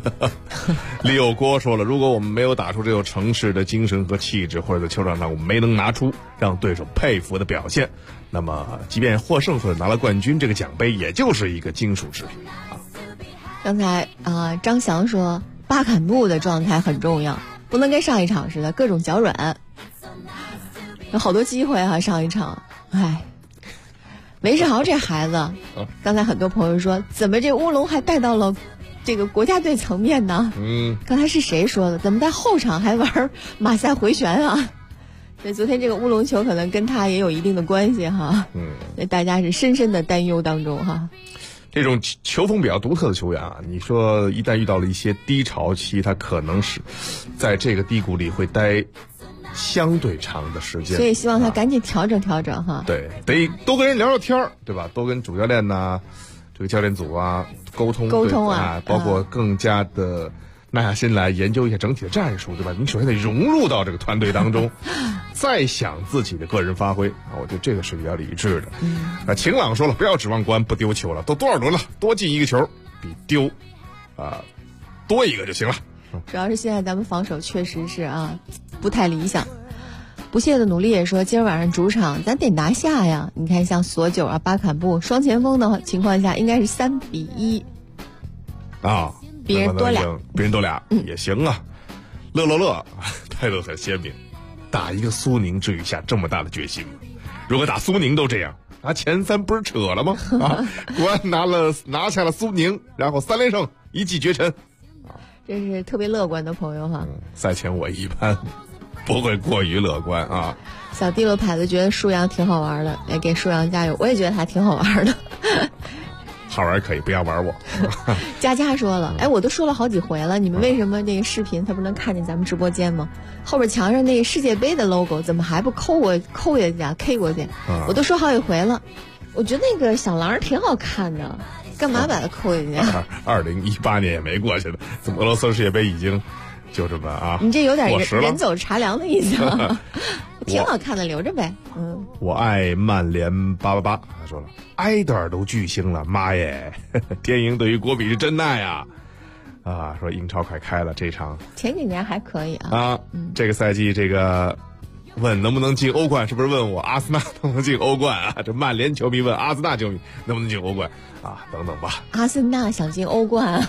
李友国说了，如果我们没有打出这种城市的精神和气质，或者在球场上我们没能拿出让对手佩服的表现，那么即便获胜或者拿了冠军，这个奖杯也就是一个金属制品啊。 刚才张翔说巴坎布的状态很重要，不能跟上一场似的各种脚软，有好多机会啊，上一场韦世豪这孩子，刚才很多朋友说怎么这乌龙还带到了这个国家队层面呢？刚才是谁说的？怎么在后场还玩马赛回旋啊？所以昨天这个乌龙球可能跟他也有一定的关系哈。所以大家是深深的担忧当中哈。 这种球风比较独特的球员啊，你说一旦遇到了一些低潮期，他可能是在这个低谷里会待相对长的时间， 所以希望他赶紧调整调整哈。 对，得多跟人聊聊天，对吧？多跟主教练呐、这个教练组啊沟通啊，包括更加的耐下心来研究一下整体的战术，对吧？你首先得融入到这个团队当中，再想自己的个人发挥啊，我觉得这个是比较理智的。晴朗说了，不要指望国安不丢球了，都多少轮了，多进一个球比丢多一个就行了。 主要是现在咱们防守确实是不太理想。不懈的努力也说，今儿晚上主场咱得拿下呀。你看像索九巴坎布双前锋的情况下，应该是3-1 啊， 比人多俩，也行啊。乐态度很鲜明，打一个苏宁至于下这么大的决心吗？如果打苏宁都这样，前3不是扯了吗？国安拿下了苏宁，然后3连胜一骑绝尘。 这是特别乐观的朋友哈。 赛前我一般不会过于乐观啊。 小地罗牌子觉得舒阳挺好玩的，也给舒阳加油。我也觉得他挺好玩的。 好玩可以，不要玩我。 佳佳说了，我都说了好几回了，你们为什么这个视频他不能看见咱们直播间吗？后边墙上那个世界杯的 logo 怎么还不抠下去啊 ？K 过去，我都说好几回了。我觉得那个小狼挺好看的，干嘛把它抠下去 ？2018年也没过去呢，怎么俄罗斯世界杯已经就这么啊？ 你这有点人走茶凉的意思。挺好看的，留着呗。 我爱曼联888，他说了，埃德尔都巨星了，妈耶！天鹰对于国比是真爱啊！说英超快开了，这场前几年还可以啊。 这个赛季这个问能不能进欧冠，是不是问我阿森纳能不能进欧冠啊？这曼联球迷问阿森纳球迷能不能进欧冠等等吧。 阿森纳想进欧冠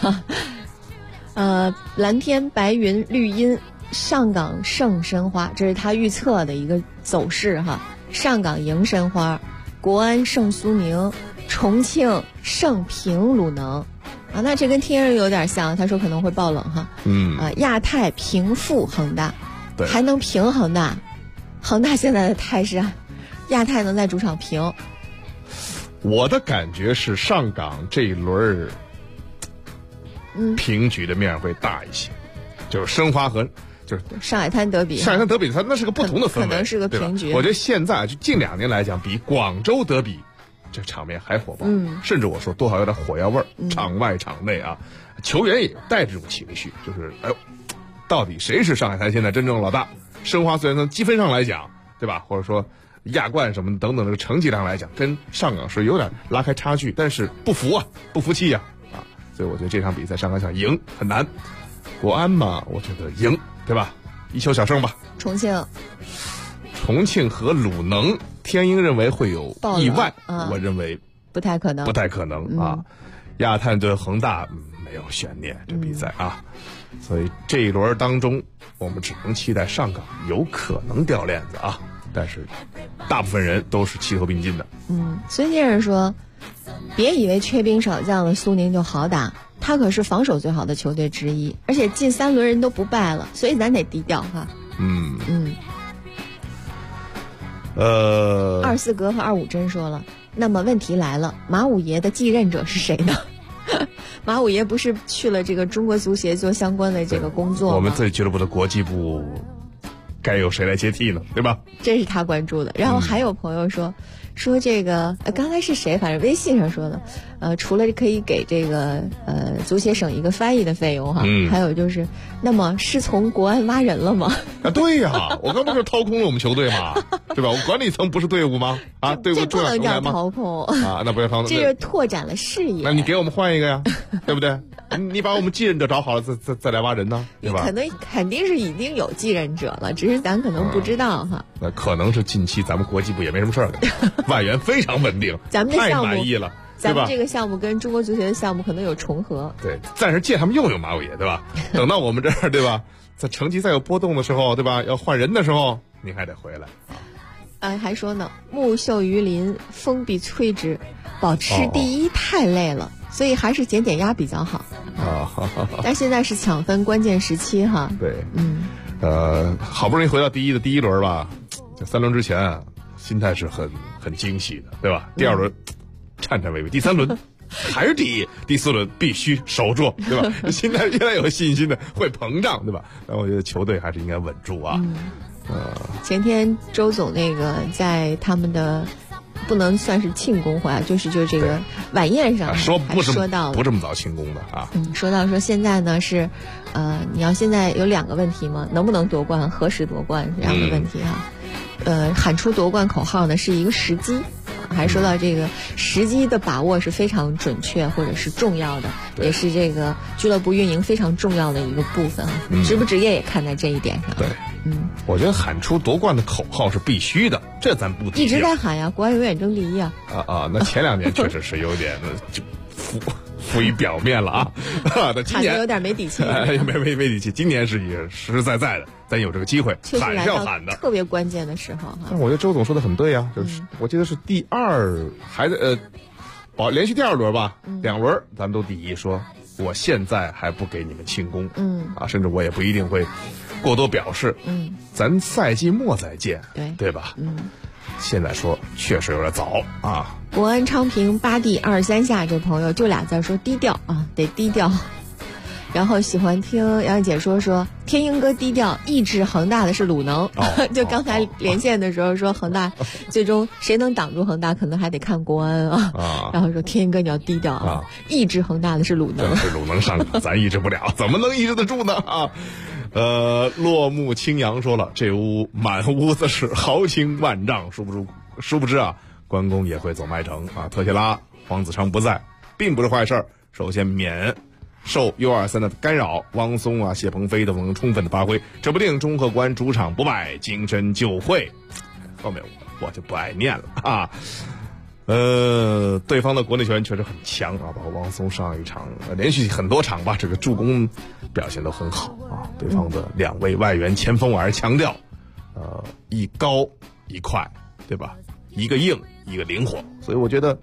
蓝天白云绿荫。上港胜申花，这是他预测的一个走势哈。上港赢申花，国安胜苏宁，重庆胜平鲁能那这跟天人有点像，他说可能会爆冷哈。亚太平负恒大，还能平恒大？恒大现在的态势亚太能在主场平？ 我的感觉是上港这一轮平局的面会大一些，就是申花和就是上海滩德比， 它那是个不同的氛围， 可能是个平局。 我觉得现在就近2年来讲，比广州德比这场面还火爆，甚至我说多少有点火药味儿，场外场内球员也带这种情绪，就是到底谁是上海滩现在真正的老大？申花虽然从积分上来讲，对吧，或者说亚冠什么等等这个成绩上来讲，跟上港是有点拉开差距，但是不服气呀，所以我觉得这场比赛上港想赢很难。国安嘛，我觉得赢。对吧？1球小胜吧。 重庆和鲁能，天鹰认为会有意外，我认为不太可能亚太对恒大没有悬念，这比赛所以这一轮当中，我们只能期待上港有可能掉链子但是大部分人都是齐头并进的。 孙先生说，别以为缺兵少将的苏宁就好打。他可是防守最好的球队之一，而且近3轮人都不败了，所以咱得低调哈。24格和25针说了，那么问题来了，马五爷的继任者是谁呢？马五爷不是去了这个中国足协做相关的这个工作吗？ 我们自己俱乐部的国际部该由谁来接替呢？对吧？ 这是他关注的。然后还有朋友说这个刚才是谁？反正微信上说的， 除了可以给这个足协省一个翻译的费用哈，还有就是，那么是从国安挖人了吗？ 啊，对呀，我刚不是掏空了我们球队吗？对吧？我管理层不是队伍吗？啊，队伍重要成员吗？ 这不能叫掏空啊，那不要掏空， 这是拓展了视野。 那你给我们换一个呀，对不对？你把我们继任者找好了，再来挖人呢，对吧？ 肯定是已经有继任者了，只是咱可能不知道哈。 那可能是近期咱们国际部也没什么事儿干，外援非常稳定， 咱们的项目太满意了。 咱们这个项目跟中国足协的项目可能有重合， 对，暂时借他们用马伟爷，对吧？等到我们这儿，对吧？在成绩再有波动的时候，对吧？要换人的时候，您还得回来。 还说呢，木秀于林，风必摧之，保持第一太累了，所以还是减压比较好。但现在是抢分关键时期哈。 对，好不容易回到第一轮吧，这3轮之前心态是很惊喜的，对吧？第2轮。颤颤巍巍，第3轮还是第1，第4轮必须守住，对吧？现在越来有信心的会膨胀，对吧？但我觉得球队还是应该稳住啊。 前天周总那个在他们的不能算是庆功会啊，就是这个晚宴上说到了不这么早庆功的啊。 说现在呢是你要现在有2个问题嘛，能不能夺冠，何时夺冠这样的问题哈。喊出夺冠口号呢是一个时机。还说到这个时机的把握是非常准确或者是重要的，也是这个俱乐部运营非常重要的一个部分职不职业也看在这一点上。 对，我觉得喊出夺冠的口号是必须的，这咱不一直在喊呀，国安永远争第一啊！ 那前2年确实是有点就浮于表面了啊。那今年有点没底气， 没底气。今年是也实实在在的，咱有这个机会，喊是要喊的， 特别关键的时候哈。 但我觉得周总说的很对啊，就是我记得是第2还在连续第2轮吧，2轮咱们都第一，说我现在还不给你们庆功，甚至我也不一定会过多表示，咱赛季末再见，对吧？现在说确实有点早啊。 国安昌平8地2-3下，这朋友就俩字说低调啊，得低调。然后喜欢听杨姐说天鹰哥低调，抑制恒大的是鲁能。就刚才连线的时候说恒大最终谁能挡住恒大，可能还得看国安啊。然后说天鹰哥你要低调啊，抑制恒大的是鲁能。 是鲁能上场，咱抑制不了，怎么能抑制得住呢啊？落木青阳说了，这屋满屋子是豪情万丈，殊不知啊，关公也会走麦城啊。特谢拉、黄子昌不在，并不是坏事儿。首先免受 U23 的干扰，汪松啊、谢鹏飞都能充分的发挥，指不定中赫国安主场不败，精神就会。后面我就不爱念了啊。对方的国内球员确实很强啊，包括汪松上一场连续很多场吧，这个助攻表现都很好啊。对方的2位外援前锋我还是强调，一高一快，对吧？一个硬，一个灵活，所以我觉得，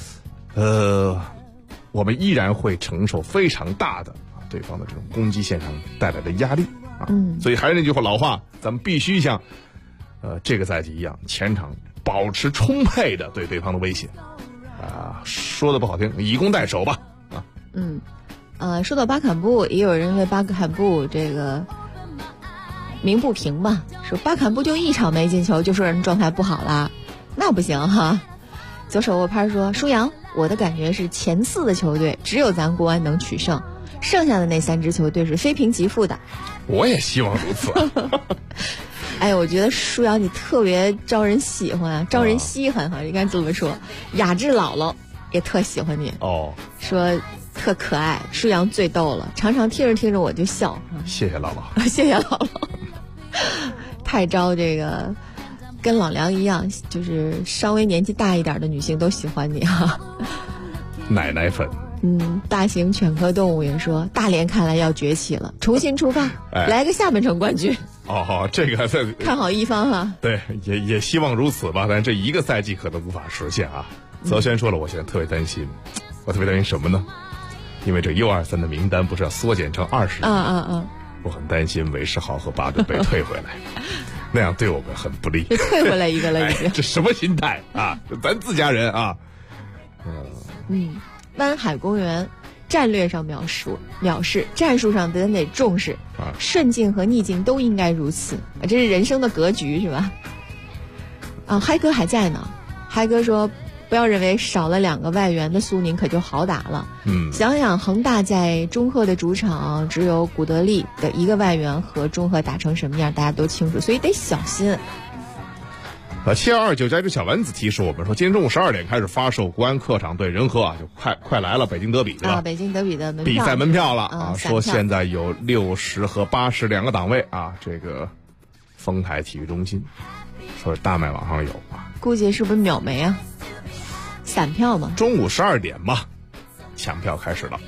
我们依然会承受非常大的对方的这种攻击线上带来的压力啊。所以还是那句话老话，咱们必须像这个赛季一样，前场保持充沛的对对方的威胁啊。说的不好听，以攻代守吧啊。 说到巴坎布，也有人为巴坎布这个鸣不平吧，说巴坎布就1场没进球就说人状态不好啦，那不行哈。左手握拍说，舒阳，我的感觉是前4的球队只有咱国安能取胜，剩下的那3支球队是非平即负的。 我也希望如此。 哎，我觉得舒阳你特别招人喜欢啊，招人稀罕哈，应该这么说。雅致姥姥也特喜欢你说特可爱，舒阳最逗了，常常听着听着我就笑。 谢谢姥姥， 谢谢姥姥。太招这个跟老梁一样，就是稍微年纪大一点的女性都喜欢你哈。 奶奶粉。 大型犬科动物也说，大连看来要崛起了，重新出发，来个下半程冠军。 这个看好一方哈。 对，也希望如此吧，但是这一个赛季可能无法实现啊。泽轩说了，我现在特别担心，我特别担心什么呢？因为这 U23 的名单不是要缩减成20人我很担心韦世豪和巴顿被退回来，那样对我们很不利。 退回来一个了已经。 这什么心态啊？咱自家人啊。 湾海公园战略上藐视，战术上咱得重视顺境和逆境都应该如此，这是人生的格局是吧？嗨哥还在呢，嗨哥说不要认为少了2个外援的苏宁可就好打了。想想恒大在中赫的主场只有古德利的1个外援和中赫打成什么样，大家都清楚，所以得小心。 7229加一只小蚊子提示我们说，今天中午12点开始发售国安客场对人和啊，就快来了，北京德比对吧？ 北京德比的比赛门票了啊，说现在有60和80两个档位啊，这个丰台体育中心说是大麦网上有啊， 估计是不是秒没啊？散票嘛， 中午12点嘛，抢票开始了。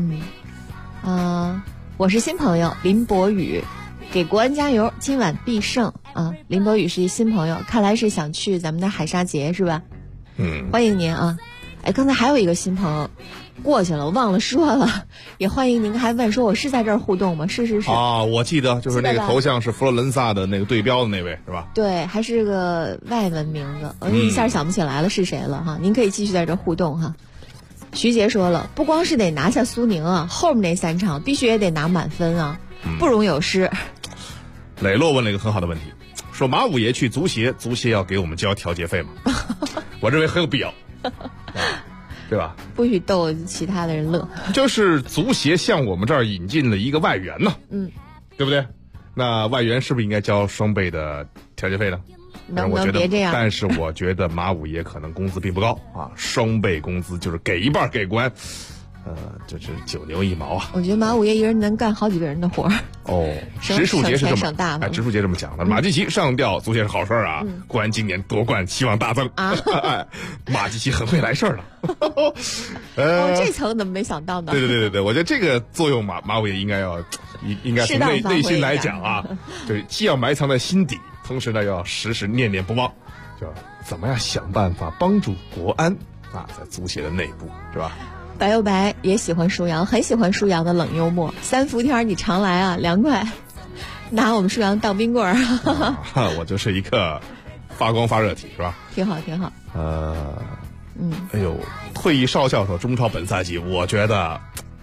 我是新朋友林博宇，给国安加油，今晚必胜啊！林博宇是一新朋友，看来是想去咱们的海沙节是吧？欢迎您啊！刚才还有一个新朋友过去了，我忘了说了，也欢迎您。还问说我是在这儿互动吗？是啊，我记得就是那个头像是佛罗伦萨的那个对标的那位是吧？ 对，还是个外文名字，我一下想不起来了是谁了哈。您可以继续在这儿互动哈。徐杰说了，不光是得拿下苏宁啊，后面那3场必须也得拿满分啊，不容有失。 磊洛问了一个很好的问题，说马五爷去足协要给我们交调节费吗？我认为很有必要，对吧？ 不许逗其他的人乐。 就是足协向我们这儿引进了一个外援呢，对不对？那外援是不是应该交双倍的调节费呢？ 能不能别这样？ 但是我觉得马五爷可能工资并不高啊，双倍工资就是给一半给国安。这是9牛1毛啊！ 我觉得马五爷一人能干好几个人的活儿。 植树节是这么省大了。 植树节这么讲的。马基奇上调足协是好事啊，国安今年夺冠希望大增啊！马基奇很会来事儿了。 这层怎么没想到呢？ 对，我觉得这个作用马五爷应该从内心来讲啊，对，既要埋藏在心底，同时呢要时时念念不忘，就怎么样想办法帮助国安啊，在足协的内部是吧？ 白又白也喜欢舒阳，很喜欢舒阳的冷幽默。3伏天你常来啊，凉快，拿我们舒阳当冰棍儿。 我就是一个发光发热体是吧？ 挺好。 退役少校说中超本赛季，我觉得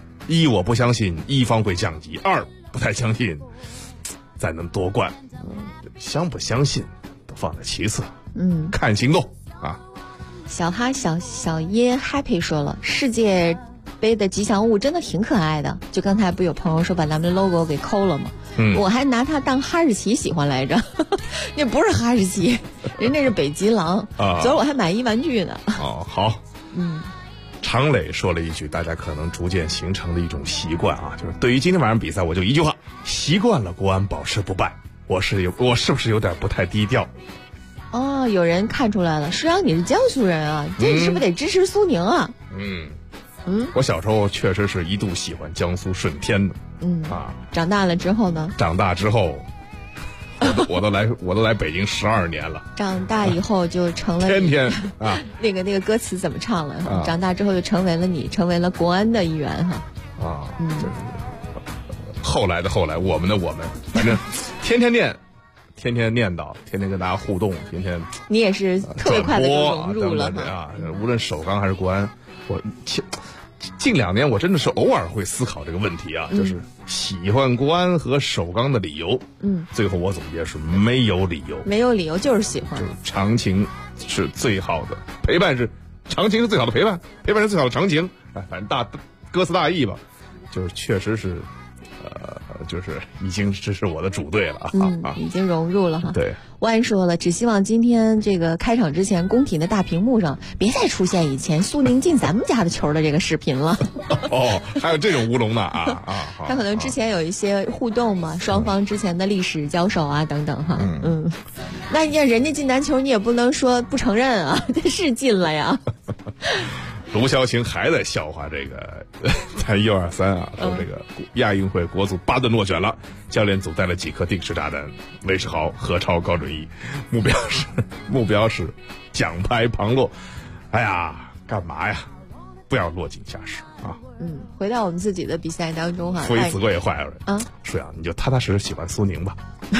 1我不相信一方会降级，2不太相信再能夺冠，相不相信都放在其次，看行动啊。 小哈小耶 happy 说了，世界杯的吉祥物真的挺可爱的，就刚才不有朋友说把咱们的 logo 给抠了吗？我还拿它当哈士奇喜欢来着。那不是哈士奇，人那是北极狼。昨儿我还买一玩具呢。 好。常磊说了一句大家可能逐渐形成的一种习惯啊，就是对于今天晚上比赛我就一句话，习惯了国安保持不败。我是不是有点不太低调？ 有人看出来了，舒阳你是江苏人啊，这是不是得支持苏宁啊？ 我小时候确实是一度喜欢江苏舜天的。 长大了之后呢？ 长大之后，我都来北京12年了。 长大以后就成了天啊。 那个歌词怎么唱了？长大之后就成为了国安的一员哈。 就是后来的后来，我们，反正天天念叨，天天跟大家互动，天天你也是特别快的就融入了啊！无论首钢还是国安，我近2年我真的是偶尔会思考这个问题啊，就是喜欢国安和首钢的理由。最后我总结是没有理由， 就是喜欢， 就是长情是最好的陪伴，长情是最好的陪伴，陪伴是最好的长情。反正歌词大意吧，就是确实是。就是已经这是我的主队了已经融入了哈。 对， 万说了，只希望今天这个开场之前，工体的大屏幕上别再出现以前苏宁进咱们家的球的这个视频了。 还有这种乌龙呢他可能之前有一些互动嘛，双方之前的历史交手啊等等哈。那你人家进咱球，你也不能说不承认啊，这是进了呀。 卢潇晴还在笑话这个在123啊，说这个亚运会国足巴顿落选了，教练组带了几颗定时炸弹，韦世豪、何超、高准翼，目标是奖牌旁落。哎呀，干嘛呀？不要落井下石啊！ 回到我们自己的比赛当中哈。 父一子哥也坏了啊！舒阳，你就踏踏实实喜欢苏宁吧。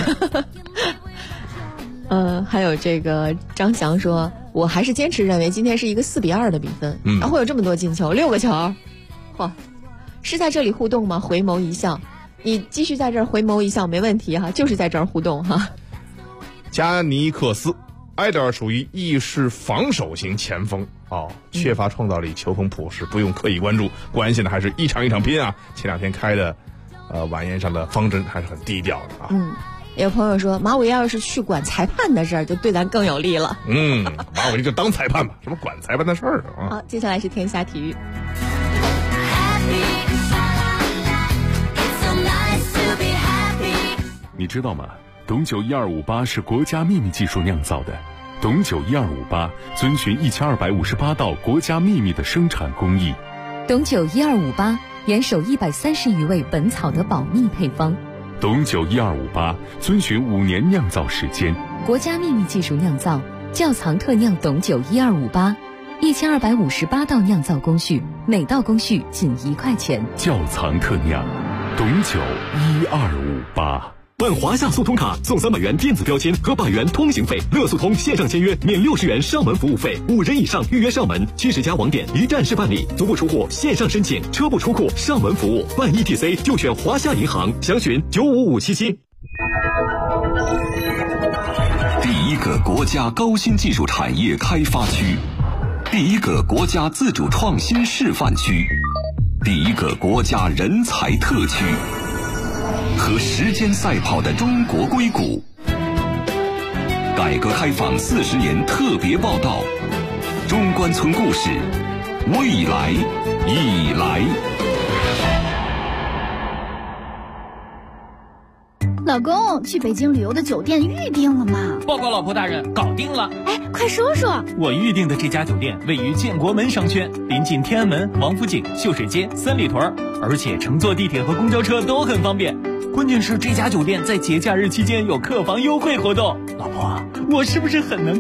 还有这个张翔说，我还是坚持认为今天是一个4-2的比分，会有这么多进球，6个球，是在这里互动吗？回眸一笑，你继续在这儿回眸一笑没问题哈，就是在这儿互动哈。 加尼克斯，埃德尔属于意式防守型前锋， 缺乏创造力，球风朴实，不用刻意关注。果然现在还是一场一场拼啊！前两天开的晚宴上的方针还是很低调的啊。 有朋友说马伟要是去管裁判的事儿，就对咱更有利了。 马伟就当裁判吧，什么管裁判的事儿啊？ 好，接下来是天下体育。 你知道吗？董酒1258是国家秘密技术酿造的。董酒1258遵循1258道国家秘密的生产工艺。 董酒1258严守130余味本草的保密配方。 董酒1258遵循5年酿造时间， 国家秘密技术酿造，窖藏特酿董酒1258，1258道酿造工序，每道工序仅1块钱。 窖藏特酿，董酒1258。 办华夏速通卡送300元电子标签和100元通行费，乐速通线上签约免60元上门服务费，5人以上预约上门，70家网点一站式办理，足不出户线上申请，车不出库上门服务，办 ETC 就选华夏银行，详询95577。 第一个国家高新技术产业开发区，第一个国家自主创新示范区，第一个国家人才特区。和时间赛跑的中国硅谷，改革开放40年特别报道，中关村故事，未来已来。 老公，去北京旅游的酒店预定了吗？ 报告老婆大人，搞定了。 哎，快说说。 我预定的这家酒店位于建国门商圈，临近天安门、王府井、秀水街、三里屯，而且乘坐地铁和公交车都很方便。关键是这家酒店在节假日期间有客房优惠活动。老婆，我是不是很能